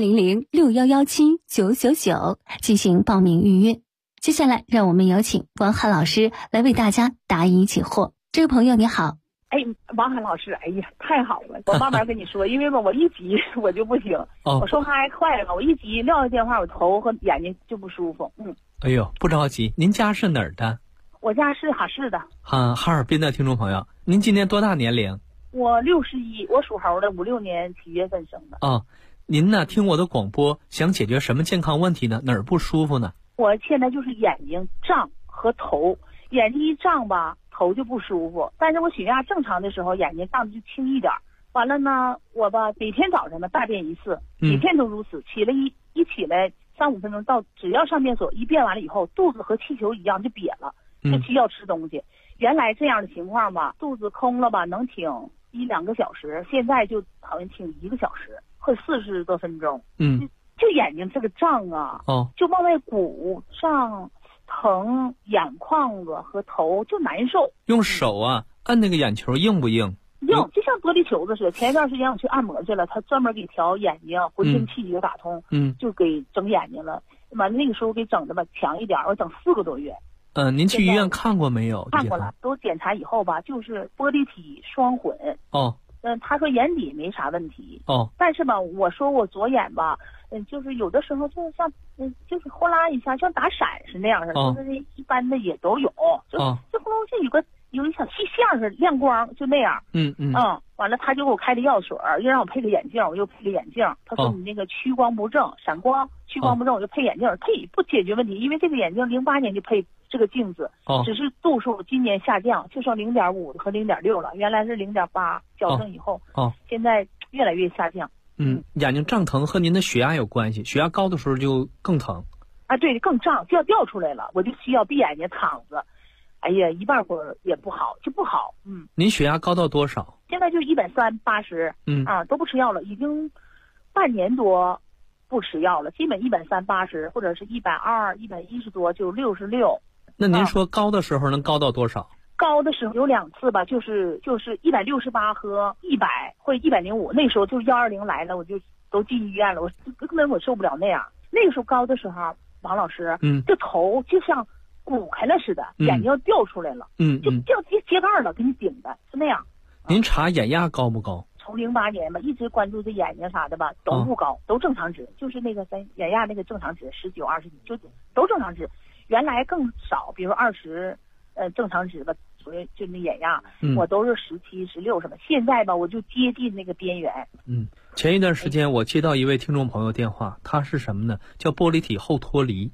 S3: 400-6117-999进行报名预约。接下来让我们有请王涵老师来为大家答疑解惑。这位朋友你好。
S5: 王涵老师，哎呀，太好了！我慢慢跟你说，因为吧，我一急我就不行，我说话还快了，我一急撂下电话，我头和眼睛就不舒服。
S4: 哎呦，不着急，您家是哪儿的？
S5: 我家是哈市的。
S4: 哈尔滨的听众朋友，您今年多大年龄？
S5: 我61，我属猴的，56年7月份生的。
S4: 您呢？听我的广播，想解决什么健康问题呢？哪儿不舒服呢？
S5: 我现在就是眼睛胀和头，眼睛一胀吧，头就不舒服。但是我血压正常的时候，眼睛胀的就轻一点。完了呢，我吧每天早上呢大便一次，每天都如此。起来一起来3-5分钟到，只要上厕所一便完了以后，肚子和气球一样就瘪了，就需要吃东西。原来这样的情况吧，肚子空了吧能挺1-2个小时，现在就好像挺1个小时或40多分钟。就眼睛这个胀啊，就往外鼓胀疼，眼眶子和头就难受。
S4: 用手啊按那个眼球硬不硬？
S5: 硬，就像玻璃球子似的。前一段时间我去按摩去了，他专门给调眼睛，浑身气血打通，就给整眼睛了。完了那个时候给整的吧强一点，我整4个多月。
S4: 您去医院看过没有？
S5: 看过了，都检查以后吧，就是玻璃体双混。他说眼底没啥问题。但是吧，我说我左眼吧，就是有的时候就是像，就是呼啦一下，像打闪是那样的，就是一般的也都有，就呼噜就有一小细线似的亮光，就那样。完了他就给我开的药水，又让我配个眼镜，我又配个眼镜。他说你那个屈光不正，闪光屈光不正，我就配眼镜，配不解决问题，因为这个眼镜08年就配这个镜子，只是度数今年下降，就剩0.5和0.6了，原来是0.8，矫正以后，现在越来越下降。
S4: 眼睛胀疼和您的血压有关系，血压高的时候就更疼。
S5: 对，更胀，就要掉出来了，我就需要闭眼睛躺着。哎呀，一半会儿也不好，就不好。
S4: 您血压高到多少？
S5: 现在就130/80，都不吃药了，已经半年多不吃药了，基本130/80，或者是120、110多就66。
S4: 那您说高的时候能高到多少？
S5: 高的时候有2次吧，就是168和100或者105，那时候就是120来了，我就都进医院了，我根本受不了那样。那个时候高的时候，王老师，这头就像鼓开了似的，眼睛要掉出来了，就掉秸秆了，给你顶的是那样。
S4: 您查眼压高不高？
S5: 从08年吧，一直关注这眼睛啥的吧，都不高，都正常值，就是那个眼压那个正常值19、20几，就都正常值。原来更少，比如20，正常值吧，所以就那眼压，我都是17、16什么。现在吧，我就接近那个边缘。
S4: 前一段时间我接到一位听众朋友电话，他是什么呢？叫玻璃体后脱离。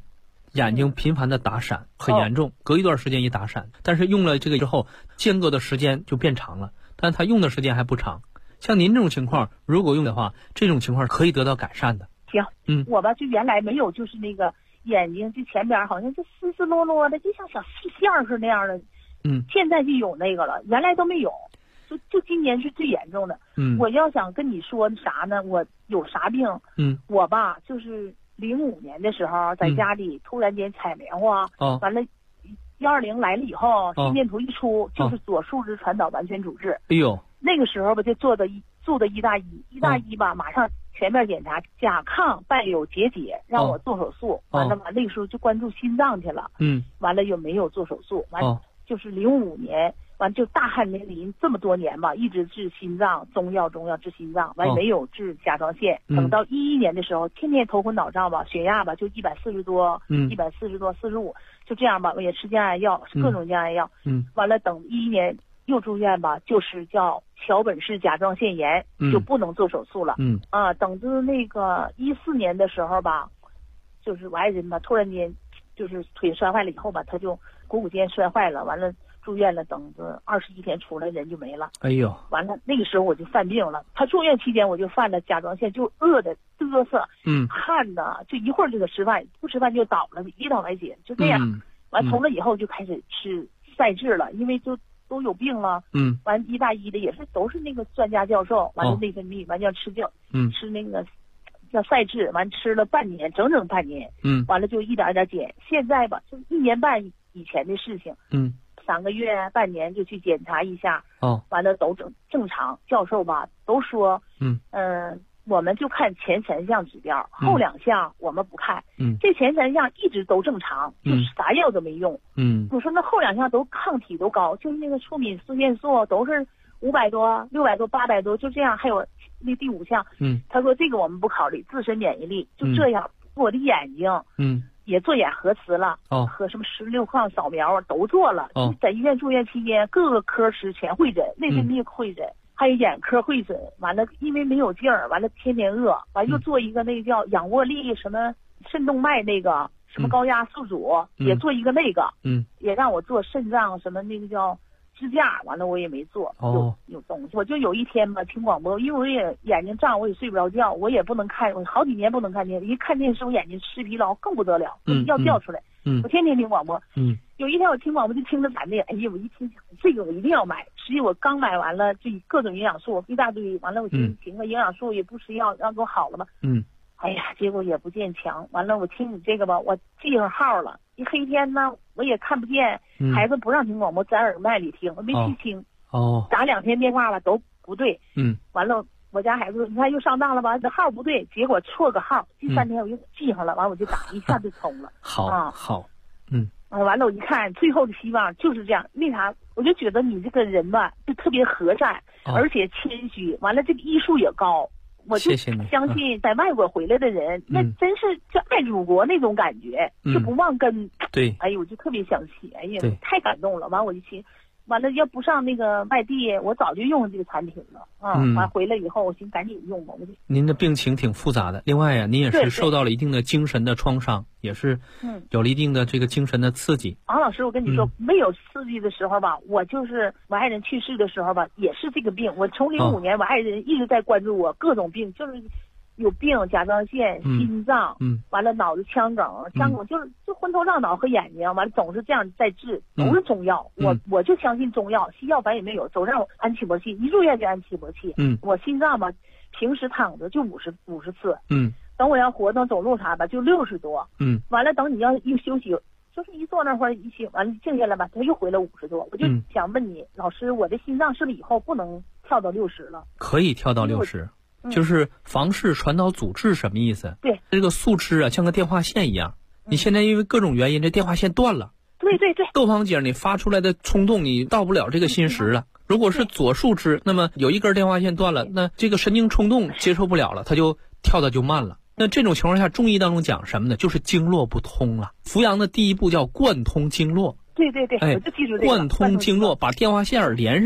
S4: 眼睛频繁的打闪，很严重，隔一段时间一打闪。但是用了这个之后，间隔的时间就变长了，但他用的时间还不长。像您这种情况，如果用的话，这种情况可以得到改善的。
S5: 行，我吧就原来没有，就是那个眼睛就前边好像就丝丝落落的，就像小细线似的那样的。现在就有那个了，原来都没有。就今年是最严重的。我要想跟你说啥呢？我有啥病？我吧就是05年的时候在家里突然间采棉花，完了120来了以后，心电图一出，就是左树枝传导完全阻滞。
S4: 哎呦，
S5: 那个时候吧就住的医大医吧，马上全面检查，甲亢伴有结节，让我做手术。完了那个时候就关注心脏去了。完了有没有做手术？完就是05年。完就大汗淋漓这么多年吧，一直治心脏，中药治心脏，完没有治甲状腺。等到11年的时候，天天头昏脑胀吧，血压吧就140多，140多45，就这样吧，我也吃降压药，各种降压药。完了等11年又住院吧，就是叫桥本氏甲状腺炎，就不能做手术了。等着那个14年的时候吧，就是我爱人吧，突然间就是腿摔坏了以后吧，他就股骨间摔坏了，完了。住院了，等着21天出来人就没了。哎呦，完了那个时候我就犯病了。他住院期间我就犯了甲状腺，就饿的嘚瑟，汗的就一会儿就得吃饭，不吃饭就倒了，一倒来解，就这样。完从那以后就开始吃赛制了，因为就都有病了。完医大医的也是都是那个专家教授，完了内分泌，完要吃药，吃那个叫赛制，完吃了半年，整半年。完了就一点点减。现在吧，就1年半以前的事情。3个月半年就去检查一下，完了都正常。教授吧都说，我们就看前3项指标，后2项我们不看。这前3项一直都正常，就是啥药都没用。我说那后2项都抗体都高，就是那个促敏素腺素都是500多、600多、800多，就这样。还有那第5项，他说这个我们不考虑，自身免疫力就这样。我的眼睛，也做眼核磁了，和什么16抗扫描都做了。在医院住院期间，各个科室全会诊，内分泌会诊，还有眼科会诊。完了，因为没有劲儿，完了天天饿，完又做一个那个叫仰卧力什么肾动脉那个什么高压宿主，也做一个那个，也让我做肾脏什么那个叫支架，完了我也没做。有东西，我就有一天吧听广播，因为我也眼睛胀，我也睡不着觉，我也不能看，我好几年不能看电视，一看电视我眼睛吃疲劳更不得了，要掉出来。我天天听广播。有一天我听广播就听着咱这，哎呀，我一听这个我一定要买。实际我刚买完了，就各种营养素一大堆，完了我寻个营养素也不吃药，让给我好了吧。哎呀，结果也不见强。完了我听你这个吧，我记上号了。一黑天呢，我也看不见，孩子不让听广播，在耳麦里听，我没去听。打2天电话吧都不对。完了我家孩子说你看又上当了吧，这号不对，结果错个号。第3天我又记上了，完我就打，一下就通了。好。完了我一看，最后的希望就是这样。为啥？我就觉得你这个人吧，就特别和善，而且谦虚。完了这个医术也高。我就相信在外国回来的人，那真是就爱祖国那种感觉，就不忘根。对，哎呦，我就特别想起，哎呀，太感动了。完我就寻，完了要不上那个外地，我早就用这个产品了。完回来以后，我寻赶紧用吧。您的病情挺复杂的，另外呀，您也是受到了一定的精神的创伤，也是有了一定的这个精神的刺激。王老师，我跟你说，没有刺激的时候吧，我就是我爱人去世的时候吧，也是这个病。我从05年，我爱人一直在关注我各种病，就是有病，甲状腺、心脏，完了脑子腔梗就昏头胀脑和眼睛，完了总是这样在治，都是中药。我就相信中药，西药反正也没有，总让我安气搏气，一住院就安气搏气。我心脏吧，平时躺着就50次，等我要活动走路啥吧，就60多，完了等你要一休息，就是一坐那会儿一休，完了静下来吧，他又回了50多。我就想问你，老师，我的心脏是不是以后不能跳到60了？可以跳到60。就是房室传导阻滞什么意思？对，这个树枝啊，像个电话线一样。你现在因为各种原因，这电话线断了。对，窦房井你发出来的冲动，你到不了这个心室了。如果是左树枝，那么有一根电话线断了，那这个神经冲动接受不了了，它就跳的就慢了。那这种情况下，中医当中讲什么呢？就是经络不通了。扶阳的第一步叫贯通经络。对，我就记住这个。贯通经络，把电话线连上。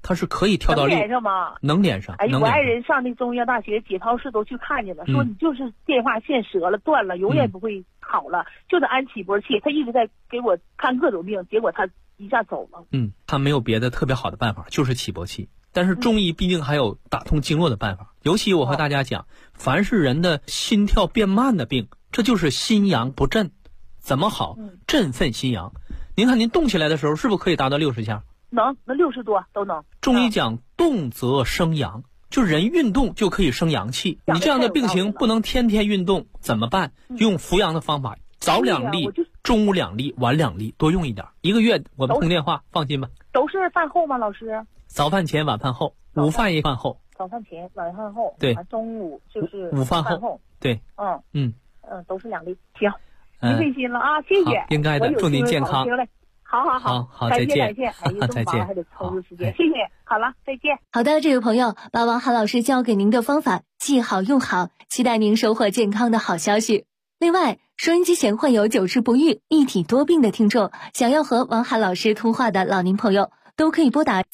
S6: 它是可以跳到
S5: 能连上吗？
S6: 能连上。
S5: 哎，我爱人上那中医药大学解剖室都去看见了，说你就是电话线折了断了，永远不会好了，就得安起搏器。他一直在给我看各种病，结果他一下走了。
S6: 他没有别的特别好的办法，就是起搏器。但是中医毕竟还有打通经络的办法。尤其我和大家讲，凡是人的心跳变慢的病，这就是心阳不振。怎么好？振奋心阳。您看您动起来的时候，是不是可以达到60下？
S5: 能60多都能。
S6: 中医讲动则生阳，就人运动就可以生阳气。你这样的病情不能天天运动，怎么办？用扶阳的方法，早2粒，中午2粒，晚2粒，多用一点。1个月我们通电话，放心吧。
S5: 都是饭后吗，老师？
S6: 早饭前，晚饭后，午饭也饭后。
S5: 早饭前，晚饭后。
S6: 对。
S5: 中午就是
S6: 午饭后。对。
S5: 都是2粒。行，您费心了啊，谢谢。
S6: 应该的，祝您健康。
S5: 好，
S6: 再见。
S5: 哎呀，这么忙还得抽出时间，谢谢。好了，再见。
S3: 好的，这位朋友，把王涵老师教给您的方法记好用好，期待您收获健康的好消息。另外，收音机前患有久治不愈、一体多病的听众，想要和王涵老师通话的老年朋友，都可以拨打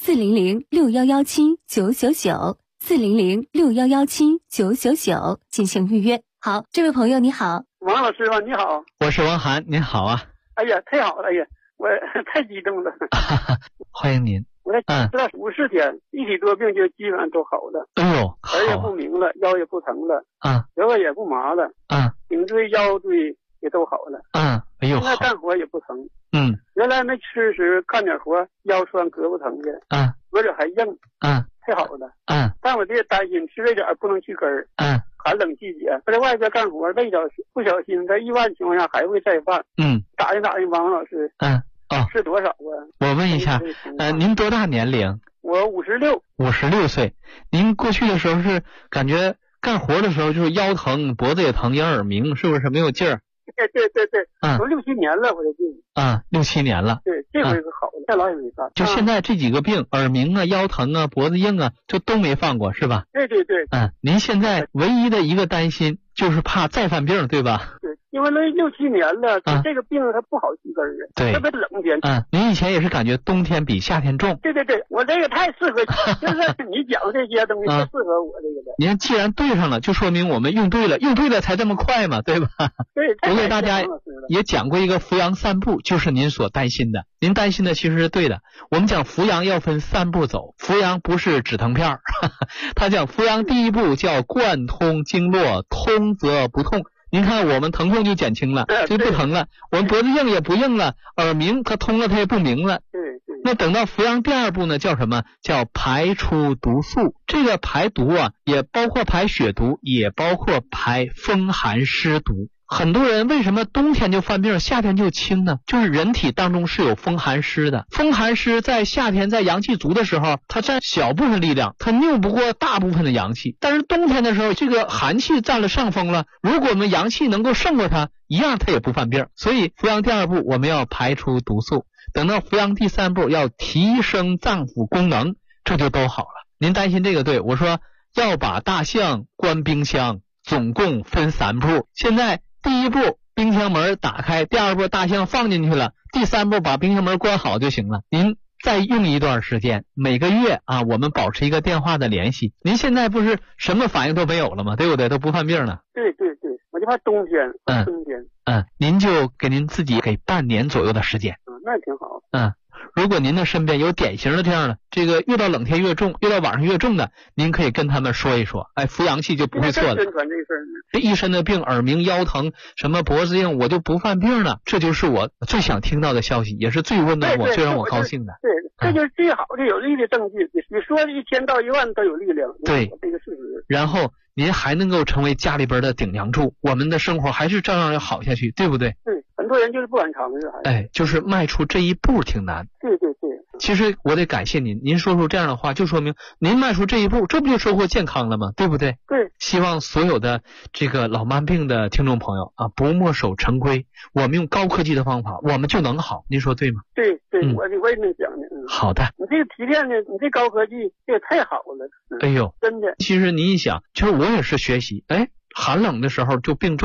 S3: 400-6117-999，400-6117-999进行预约。好，这位朋友你好。
S7: 王老师吧，你好。
S4: 我是王涵，您好啊。
S7: 哎呀，太好了，哎呀，我太激动了。
S4: 欢迎您。
S7: 我这吃了50天，一体多病就基本上都好了。
S4: 哎呦，
S7: 耳也不鸣了，腰也不疼了，舌头也不麻了，颈椎腰椎也都好了。
S4: 哎呦，
S7: 现在干活也不疼。原来没吃时干点活腰酸胳膊疼的，脖子还硬，太好了。但我这担心吃这点不能去根儿。寒冷季节，在外边干活累着，不小心在意外情况下还会再犯。打听王老师。是多少啊？
S4: 我问一下，您多大年龄？
S7: 我56。
S4: 56岁。您过去的时候是感觉干活的时候就是腰疼、脖子也疼、也耳鸣，是不是没有劲儿？
S7: 对，都6、7年了，我这病。
S4: 6、7年了。
S7: 对，这回是好的，再老也没犯。
S4: 就现在这几个病，耳鸣啊、腰疼啊、脖子硬啊，就都没犯过，是吧？
S7: 对。
S4: 您现在唯一的一个担心就是怕再犯病，对吧？
S7: 对，因为那6、7年了，这个病它不好去根儿啊。
S4: 对，
S7: 特别冷天。
S4: 您以前也是感觉冬天比夏天重。
S7: 对，我这个太适合，就是你讲这些东西太适合我这个的。
S4: 您看，既然对上了，就说明我们用对了才这么快嘛，对吧？
S7: 对。
S4: 我给大家也讲过一个扶阳3步，就是您所担心的。您担心的其实是对的。我们讲扶阳要分3步走，扶阳不是止疼片他讲扶阳第一步叫贯通经络，通则不痛。您看我们疼痛就减轻了，就不疼了。我们脖子硬也不硬了，耳鸣它通了它也不鸣了。
S7: 对。
S4: 那等到扶阳第2步呢，叫什么？叫排出毒素。这个排毒啊，也包括排血毒，也包括排风寒湿毒。很多人为什么冬天就犯病，夏天就轻呢？就是人体当中是有风寒湿的。风寒湿在夏天在阳气足的时候，它占小部分力量，它拗不过大部分的阳气。但是冬天的时候，这个寒气占了上风了，如果我们阳气能够胜过它，一样它也不犯病。所以扶阳第2步我们要排出毒素，等到扶阳第3步要提升脏腑功能，这就都好了。您担心这个对，我说要把大象关冰箱，总共分3步。现在第1步冰箱门打开，第2步大象放进去了，第3步把冰箱门关好就行了。您再用一段时间，每个月我们保持一个电话的联系。您现在不是什么反应都没有了吗？对不对？都不犯病了。
S7: 对，我就怕冬天，冬天。
S4: 您就给您自己给半年左右的时间。
S7: 那挺好。
S4: 如果您的身边有典型的这样的，这个越到冷天越重，越到晚上越重的，您可以跟他们说一说，扶阳气就不会错了。
S7: 宣传这事儿呢，
S4: 这一身的病，耳鸣、腰疼、什么脖子硬，我就不犯病了，这就是我最想听到的消息，也是最温暖我、最让我高兴的。
S7: 对，这就是最好的有力的证据。你说1000到1万都有力量。
S4: 对，
S7: 这个事实。
S4: 然后您还能够成为家里边的顶梁柱，我们的生活还是照样要好下去，对不对？
S7: 对，很多人就是不敢尝试，
S4: 就是迈出这一步挺难。
S7: 对。
S4: 其实我得感谢您说出这样的话，就说明您迈出这一步，这不就收获健康了吗？对不对？
S7: 对。
S4: 希望所有的这个老慢病的听众朋友不墨守成规，我们用高科技的方法，我们就能好。您说对吗？
S7: 对，我也能讲的。
S4: 好的。
S7: 你这个提炼的，你这高科技，这也太好了。
S4: 哎呦，
S7: 真的。
S4: 其实您一想，就是我也是学习，寒冷的时候就病重，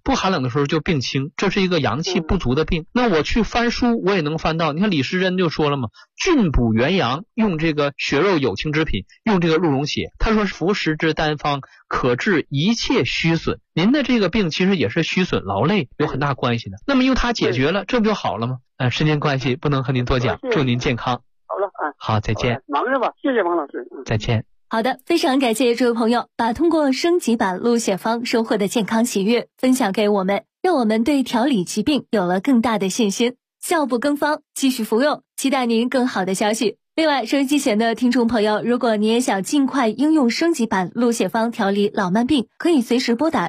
S4: 不寒冷的时候就病轻，这是一个阳气不足的病。那我去翻书，我也能翻到，你看李时珍就说了嘛，菌补元阳，用这个血肉有情之品，用这个鹿茸血，他说服食之单方，可治一切虚损。您的这个病其实也是虚损劳累有很大关系的，那么用它解决了，这不就好了吗？时间关系不能和您多讲，祝您健康。
S7: 好了，
S4: 好，再见。
S7: 忙着吧，谢谢王老师。
S4: 再见。
S3: 好的，非常感谢这位朋友把通过升级版鹿血方收获的健康喜悦分享给我们，让我们对调理疾病有了更大的信心。效不更方，继续服用，期待您更好的消息。另外，收音机前的听众朋友，如果你也想尽快应用升级版鹿血方调理老慢病，可以随时拨打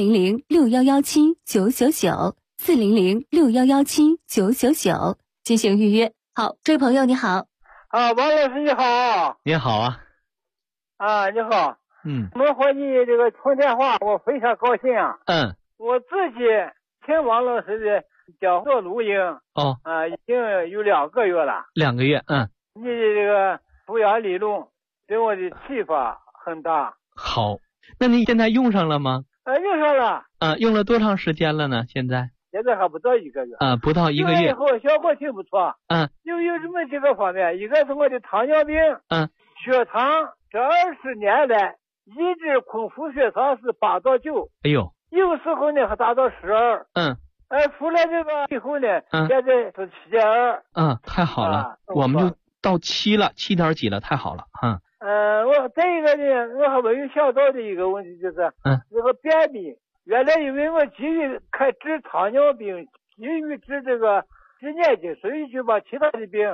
S3: 400-6117-999，400-6117-999进行预约。好，这位朋友你好。
S8: 王老师你好。
S4: 你好啊。
S8: 你好。能和你这个通电话，我非常高兴啊。我自己听王老师的讲座录音，已经有2个月了。
S4: 2个月，
S8: 你的这个补养理论对我的启发很大。
S4: 好，那你现在用上了吗？
S8: 用上了。
S4: 用了多长时间了呢？现在
S8: 还不到1个月。
S4: 不到1个月。
S8: 以后效果挺不错。有这么几个方面，一个是我的糖尿病，血糖这20年来一直空腹血糖是8到9。
S4: 哎呦，
S8: 有时候呢还达到12。服了这个以后呢，现在是7.2。
S4: 太好了，我们就到7了，7点几了，太好了。
S8: 我再一个呢，我还没有想到的一个问题就是，这个便秘。原来因为我急于治糖尿病，急于治这个治眼睛，所以就把其他的病，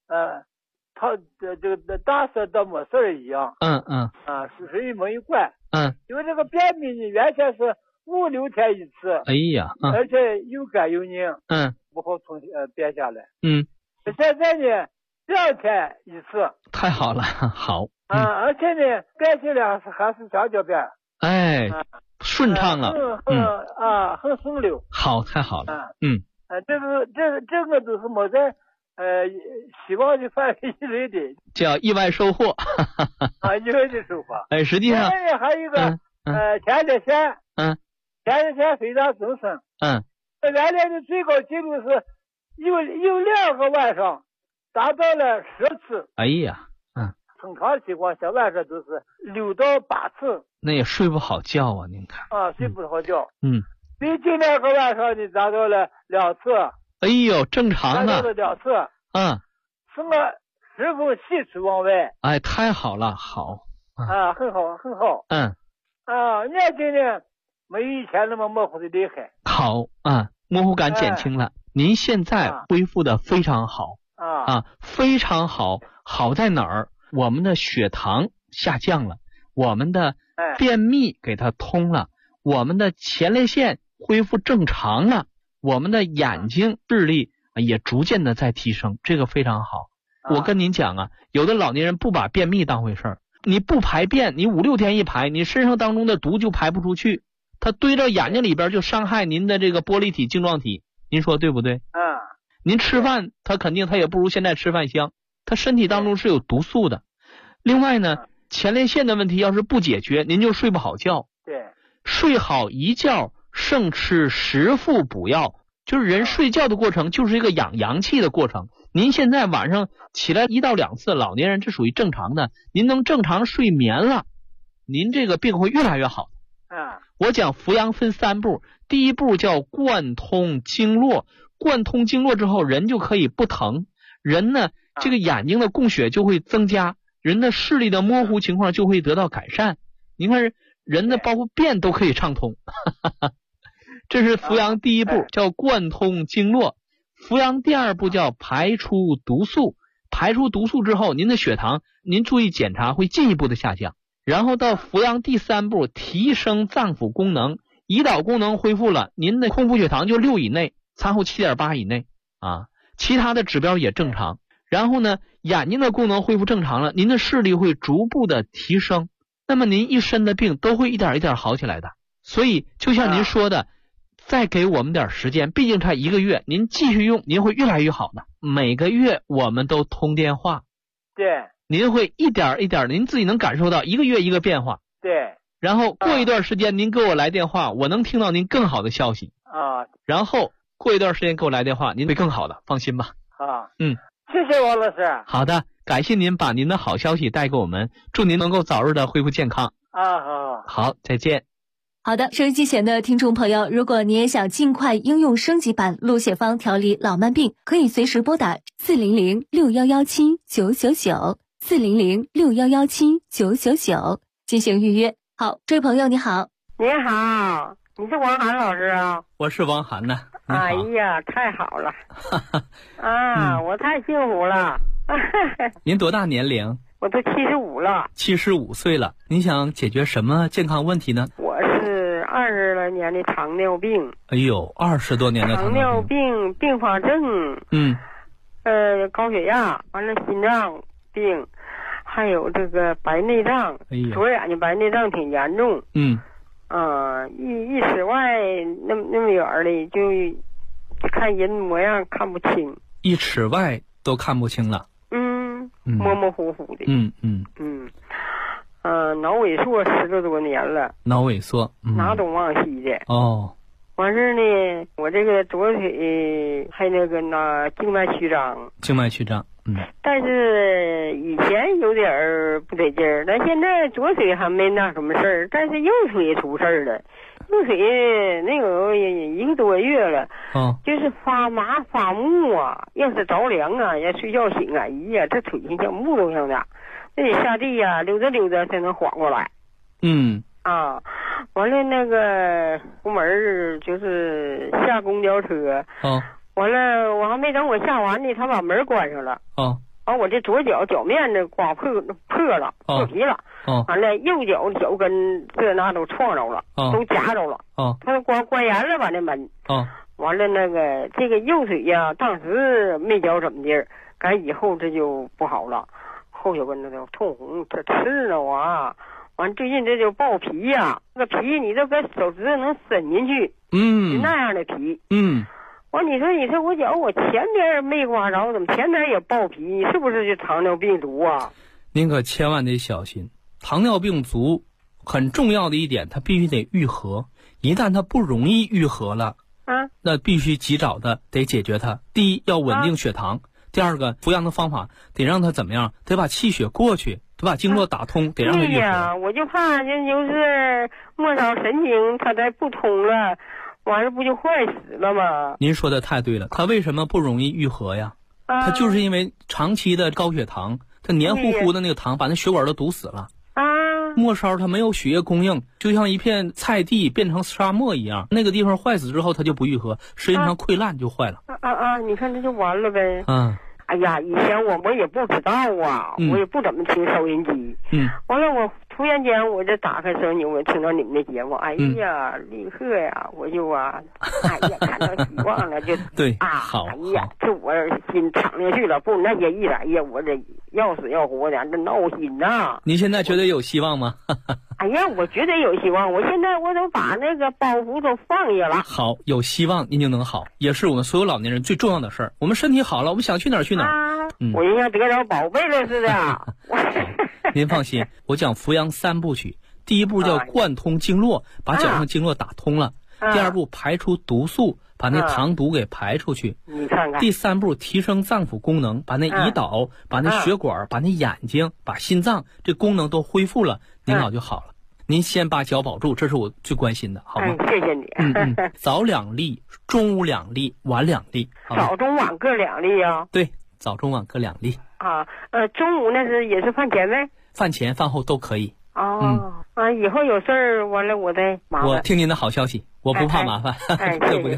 S8: 这个大事当没事一样。所以没有管。因为这个便秘呢，原先是5、6天一次。
S4: 哎呀。
S8: 而且又干又拧。不好从便下来。现在呢，2天一次。
S4: 太好了，好。
S8: 而且呢，便血量还是相较便。
S4: 顺畅了。
S8: 很顺溜。
S4: 好，太好了。
S8: 这个都是没在希望的范围以内的，
S4: 叫意外收获。
S8: 意外的收获。
S4: 实际上
S8: 还有一个前列腺。前列腺非常增生。原来的最高记录是有2个晚上达到了10次。
S4: 哎呀。
S8: 通常情况下晚上都是6到8次。
S4: 那也睡不好觉啊，您看。
S8: 睡不好觉。最近2个晚上呢达到了2次。
S4: 哎呦，正常的。
S8: 达到了2次。是我十分喜出望外。
S4: 太好了，好。
S8: 很好，很好。眼睛呢没有以前那么模糊的厉害。
S4: 好。模糊感减轻了。您现在恢复的非常好。非常好。好在哪儿？我们的血糖下降了，我们的便秘给它通了，我们的前列腺恢复正常了，我们的眼睛视力也逐渐的在提升，这个非常好。我跟您讲有的老年人不把便秘当回事儿，你不排便，你5、6天一排，你身上当中的毒就排不出去，它堆到眼睛里边就伤害您的这个玻璃体晶状体，您说对不对？您吃饭它肯定它也不如现在吃饭香，它身体当中是有毒素的。另外呢，前列腺的问题要是不解决，您就睡不好觉。睡好一觉胜吃10副补药，就是人睡觉的过程就是一个养阳气的过程。您现在晚上起来1到2次，老年人这属于正常的，您能正常睡眠了，您这个病会越来越好。我讲扶阳分3步，第一步叫贯通经络，贯通经络之后人就可以不疼，人呢这个眼睛的供血就会增加，人的视力的模糊情况就会得到改善。您看人的包括便都可以畅通。这是扶阳第一步，叫贯通经络。扶阳第2步叫排出毒素，排出毒素之后，您的血糖您注意检查会进一步的下降。然后到扶阳第3步，提升脏腑功能，胰岛功能恢复了，您的空腹血糖就6以内，餐后7.8以内其他的指标也正常。然后呢，眼睛的功能恢复正常了，您的视力会逐步的提升，那么您一身的病都会一点一点好起来的。所以就像您说的，再给我们点时间，毕竟才1个月，您继续用，您会越来越好的。每个月我们都通电话。
S8: 对。
S4: 您会一点一点，您自己能感受到1个月一个变化。
S8: 对。
S4: 然后过一段时间您给我来电话，我能听到您更好的消息
S8: 啊。
S4: 然后过一段时间给我来电话，您会更好的，放心吧。
S8: 啊，谢谢王老师。
S4: 好的，感谢您把您的好消息带给我们，祝您能够早日的恢复健康。好，再见。
S3: 好的，收音机前的听众朋友，如果你也想尽快应用升级版陆血芳调理老慢病，可以随时拨打400-6117-999，400-6117-999进行预约。好，这位朋友你好。
S9: 你好，你是王涵老师啊？
S6: 我是王涵呢。
S9: 哎呀，太好了我太幸福了。
S6: 您多大年龄？
S9: 我都75了。
S6: 75岁了。您想解决什么健康问题呢？
S9: 我是20来年的糖尿病。
S6: 哎呦，20多年的
S9: 糖尿病并发症。高血压，完了心脏病，还有这个白内障。左眼睛白内障挺严重。一尺外那么远的就看人模样看不清。
S6: 1尺外都看不清了。
S9: 模模糊糊的。脑萎缩10多多年了。
S6: 脑萎缩，
S9: 拿东忘西的。完事呢，我这个左腿还那个静脉曲张。静脉曲张，
S6: 但
S9: 是以前有点不得劲儿，但现在左腿还没那什么事儿，但是右腿出事儿了。右腿那有1个多月了。就是发麻发木啊，要是着凉啊，要睡觉醒啊，这腿像木头像的，那得下地呀，溜达溜达才能缓过来。完了那个出门就是下公交车。完了我还没等我下完呢，他把门关上了。完我这左脚脚面子刮破了，破皮了。完了右脚脚跟这那都撞着了，都夹着了。他关严了把那门。完了那个这个右腿呀，当时没觉怎么地，赶以后这就不好了，后脚跟子都通红，这刺呢完最近这就爆皮呀，那个皮你都搁手指头能伸进去。那样的皮。完你说我脚我前边没刮着，怎么前边也爆皮？是不是就糖尿病足啊？
S6: 您可千万得小心，糖尿病足很重要的一点，它必须得愈合。一旦它不容易愈合了，那必须及早的得解决它。第一，要稳定血糖；第二个，服药的方法得让它怎么样？得把气血过去，得把经络打通，得让它愈合。
S9: 我就怕就是末梢神经它再不通了，完了不就坏死了吗？
S6: 您说的太对了，它为什么不容易愈合呀？它就是因为长期的高血糖，它黏糊糊的那个糖把那血管都堵死了。末梢它没有血液供应，就像一片菜地变成沙漠一样，那个地方坏死之后它就不愈合，时间长溃烂就坏了。
S9: 你看这就完了呗。哎呀，以前我也不知道啊，我也不怎么听收音机。完了我突然间我这打开收音机，我听到你们的节目，哎呀，立刻呀，我就哎呀，看到希望了，就
S6: 对好，
S9: 哎呀，这我心敞进去了，不那些一来呀，我这要死要活的，这闹心呐。
S6: 您现在觉得有希望吗？
S9: 哎呀，我觉得有希望，我现在我都把那个包袱都放下了。
S6: 好，有希望您就能好，也是我们所有老年人最重要的事儿。我们身体好了，我们想去哪儿去哪儿。
S9: 我就像得着宝贝了似的。
S6: 您放心，我讲扶阳3部曲，第一步叫贯通经络，把脚上经络打通了；第二步排出毒素，把那糖毒给排出去。
S9: 你看看。
S6: 第3步提升脏腑功能，把那胰岛、把那血管、把那眼睛、把心脏这功能都恢复了，您老就好了。您先把脚保住，这是我最关心的，好吗？
S9: 谢谢你。
S6: 早2粒，中午2粒，晚2粒。
S9: 早中晚各2粒啊？
S6: 对，早中晚各2粒。
S9: 中午那是也是饭前呗？
S6: 饭前饭后都可以。
S9: 以后有事儿完了我再麻烦。
S6: 我听您的好消息，我不怕麻烦。
S9: 谢谢。